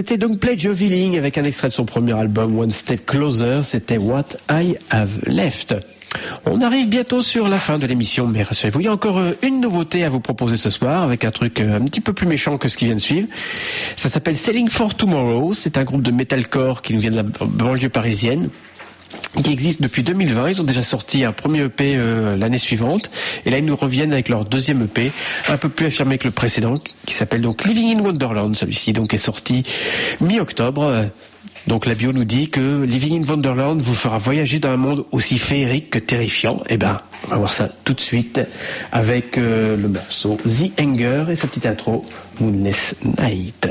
C'était donc Pledge of Healing avec un extrait de son premier album One Step Closer, c'était What I Have Left. On arrive bientôt sur la fin de l'émission, mais rassurez-vous, il y a encore une nouveauté à vous proposer ce soir, avec un truc un petit peu plus méchant que ce qui vient de suivre. Ça s'appelle Selling for Tomorrow, c'est un groupe de metalcore qui nous vient de la banlieue parisienne, qui existe depuis 2020. Ils ont déjà sorti un premier EP l'année suivante, et là ils nous reviennent avec leur deuxième EP, un peu plus affirmé que le précédent, qui s'appelle donc Living in Wonderland. Celui-ci donc est sorti mi-octobre. Donc la bio nous dit que Living in Wonderland vous fera voyager dans un monde aussi féerique que terrifiant. Eh ben, on va voir ça tout de suite avec le morceau The Anger et sa petite intro Moonless Night.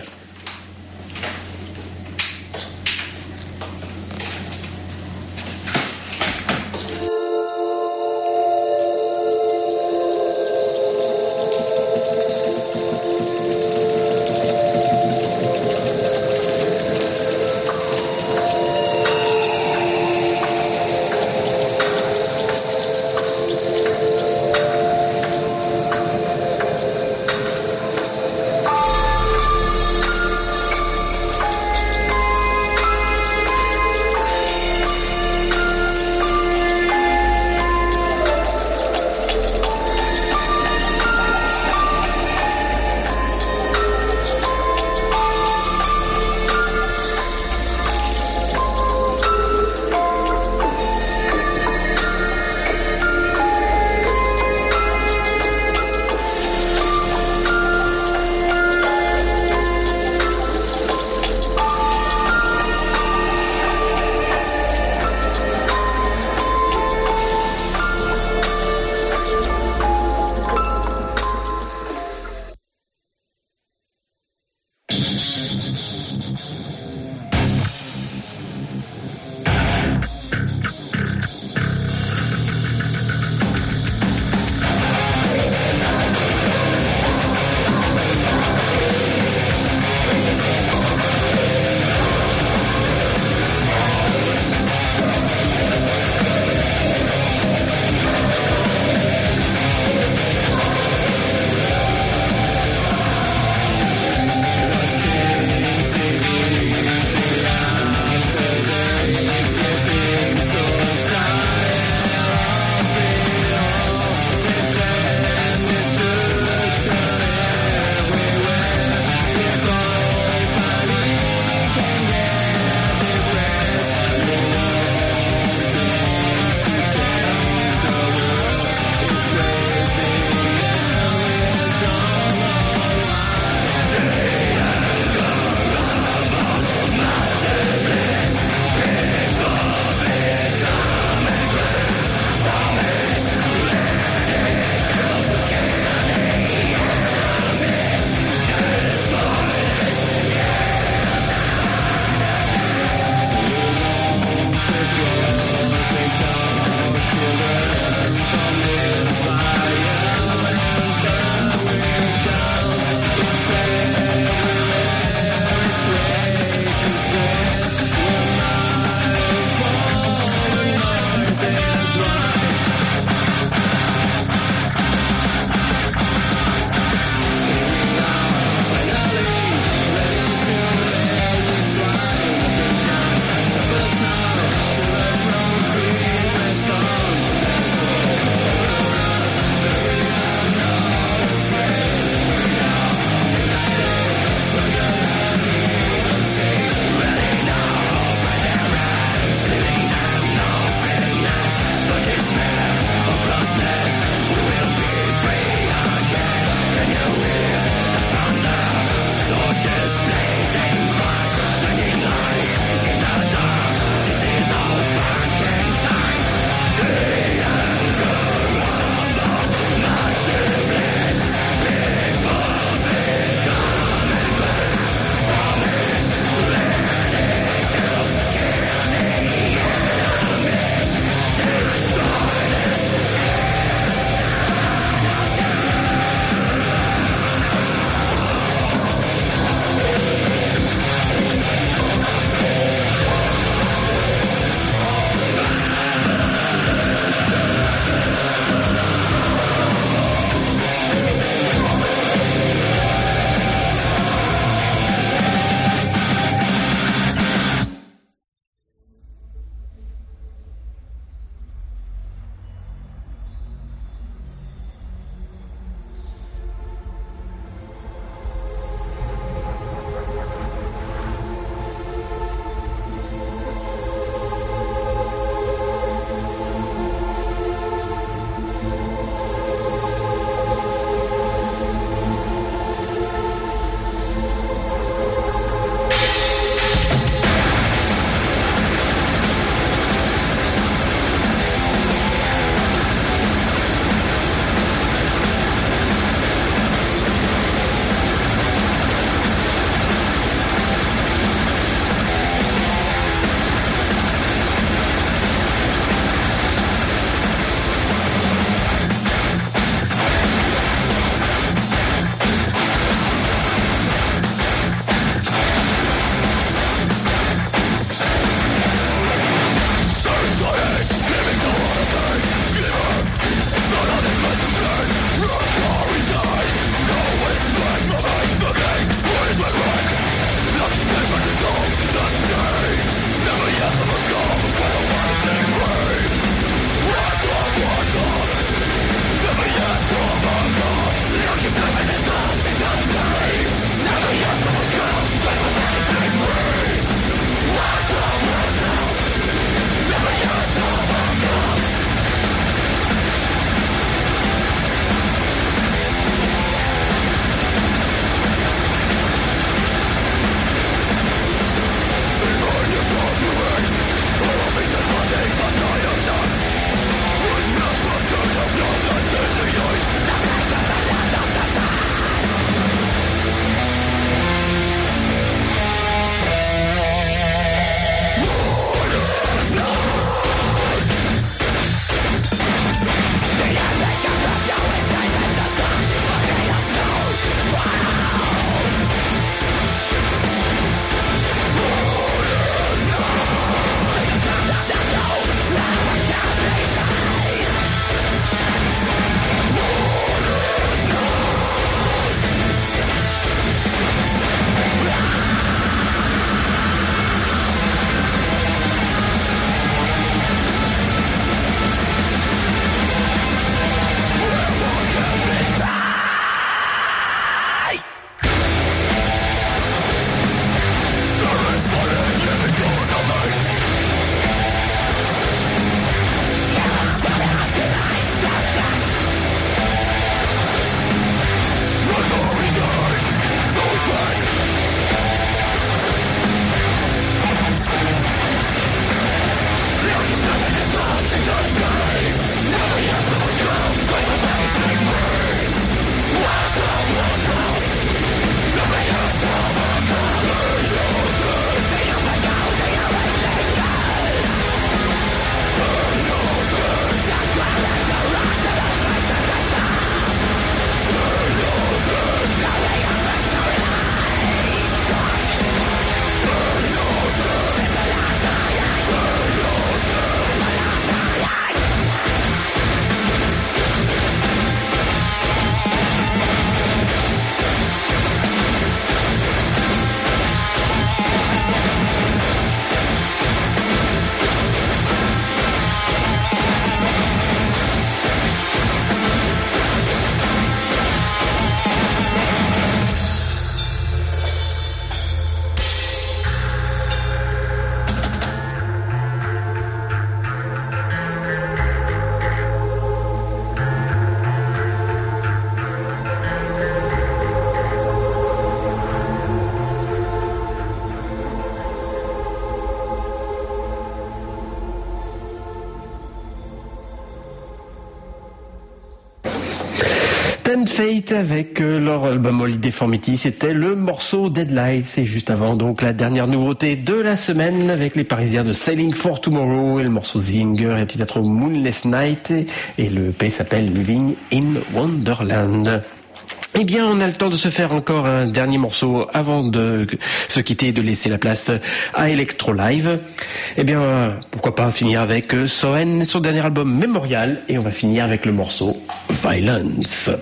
Ten Fate avec leur album Holiday Deformity, c'était le morceau Deadlight. C'est juste avant donc la dernière nouveauté de la semaine avec les Parisiens de Sailing for Tomorrow et le morceau Zinger et le petit intro Moonless Night et le EP s'appelle Living in Wonderland. Eh bien, on a le temps de se faire encore un dernier morceau avant de se quitter et de laisser la place à Electro Live. Eh bien, pourquoi pas finir avec Soen et son dernier album Memorial, et on va finir avec le morceau Violence.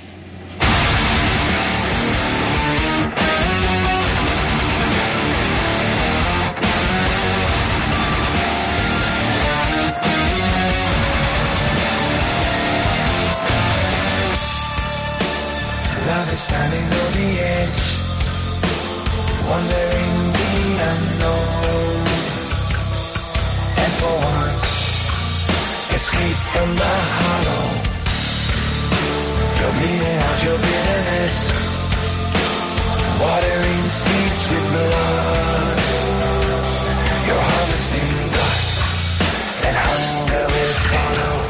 Standing on the edge, wondering the unknown, and for once, escape from the hollow. You're bleeding out your bitterness, watering seeds with blood. You're harvesting dust, and hunger will follow.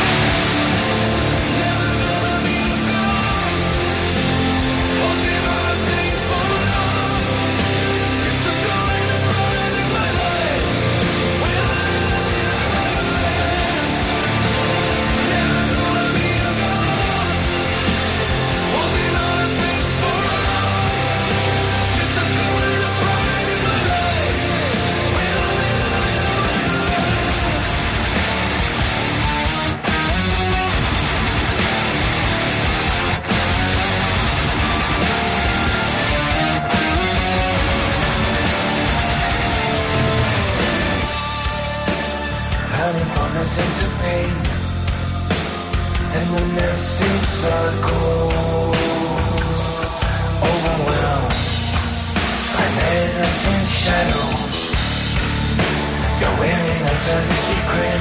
Sense of pain, and the messy circles overwhelmed by madness and shadows. You're wearing a sadistic grin,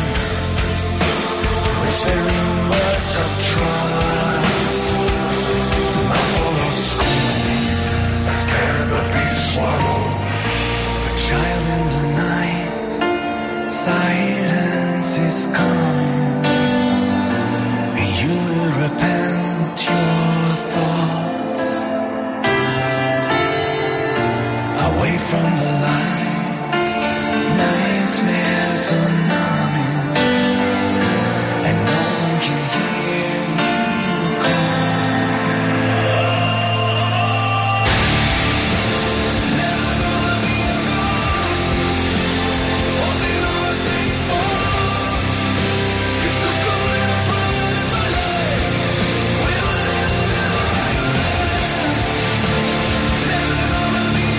whispering words of trust. Mouthful of scorn that cannot be swallowed. A child in the night, silence is coming, and you will repent your thoughts. Away from the light, nightmares are numbing, and no one can hear you call. Never gonna be gone, wasn't always safe for long. You took away the pride in my life. We were living in a violence. Never gonna be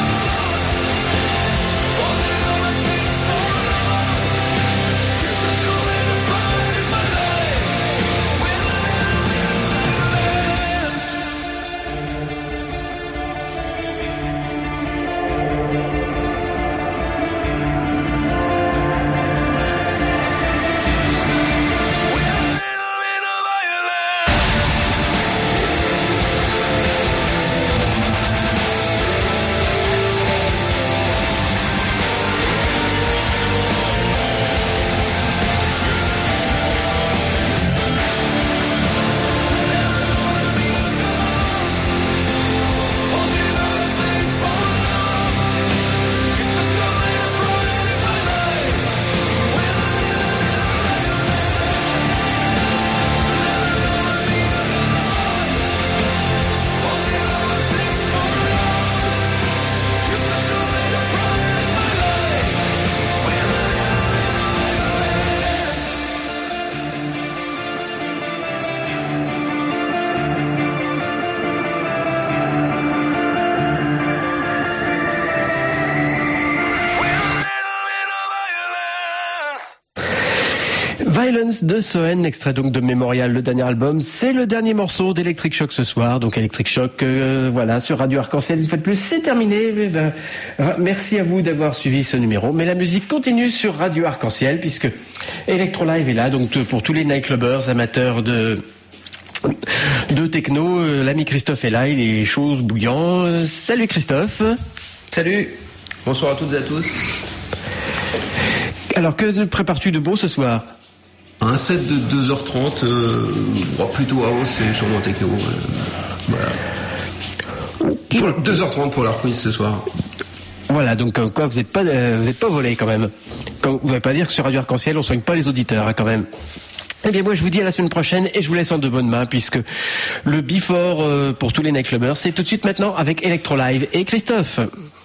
gone, wasn't always safe for long. You took away the pride in my life. We were living in a violence. Violence de Soen, extrait donc de Memorial, le dernier album. C'est le dernier morceau d'Electric Shock ce soir. Donc Electric Shock, voilà, sur Radio Arc-en-Ciel. Une fois de plus, c'est terminé. Merci à vous d'avoir suivi ce numéro. Mais la musique continue sur Radio Arc-en-Ciel puisque Electro Live est là. Donc pour tous les nightclubbers, amateurs de techno, l'ami Christophe est là. Il est chaud, bouillant. Salut Christophe. Salut. Bonsoir à toutes et à tous. Alors, que prépares-tu de beau ce soir ? Un set de 2h30, plutôt house et sûrement techno. Voilà. Pour 2h30 pour la reprise ce soir. Voilà, donc quoi, vous êtes pas volé quand même. Vous ne pouvez pas dire que sur Radio Arc-en-Ciel on soigne pas les auditeurs quand même. Eh bien moi je vous dis à la semaine prochaine et je vous laisse en de bonnes mains puisque le Before pour tous les nightclubbers c'est tout de suite maintenant avec Electro Live et Christophe.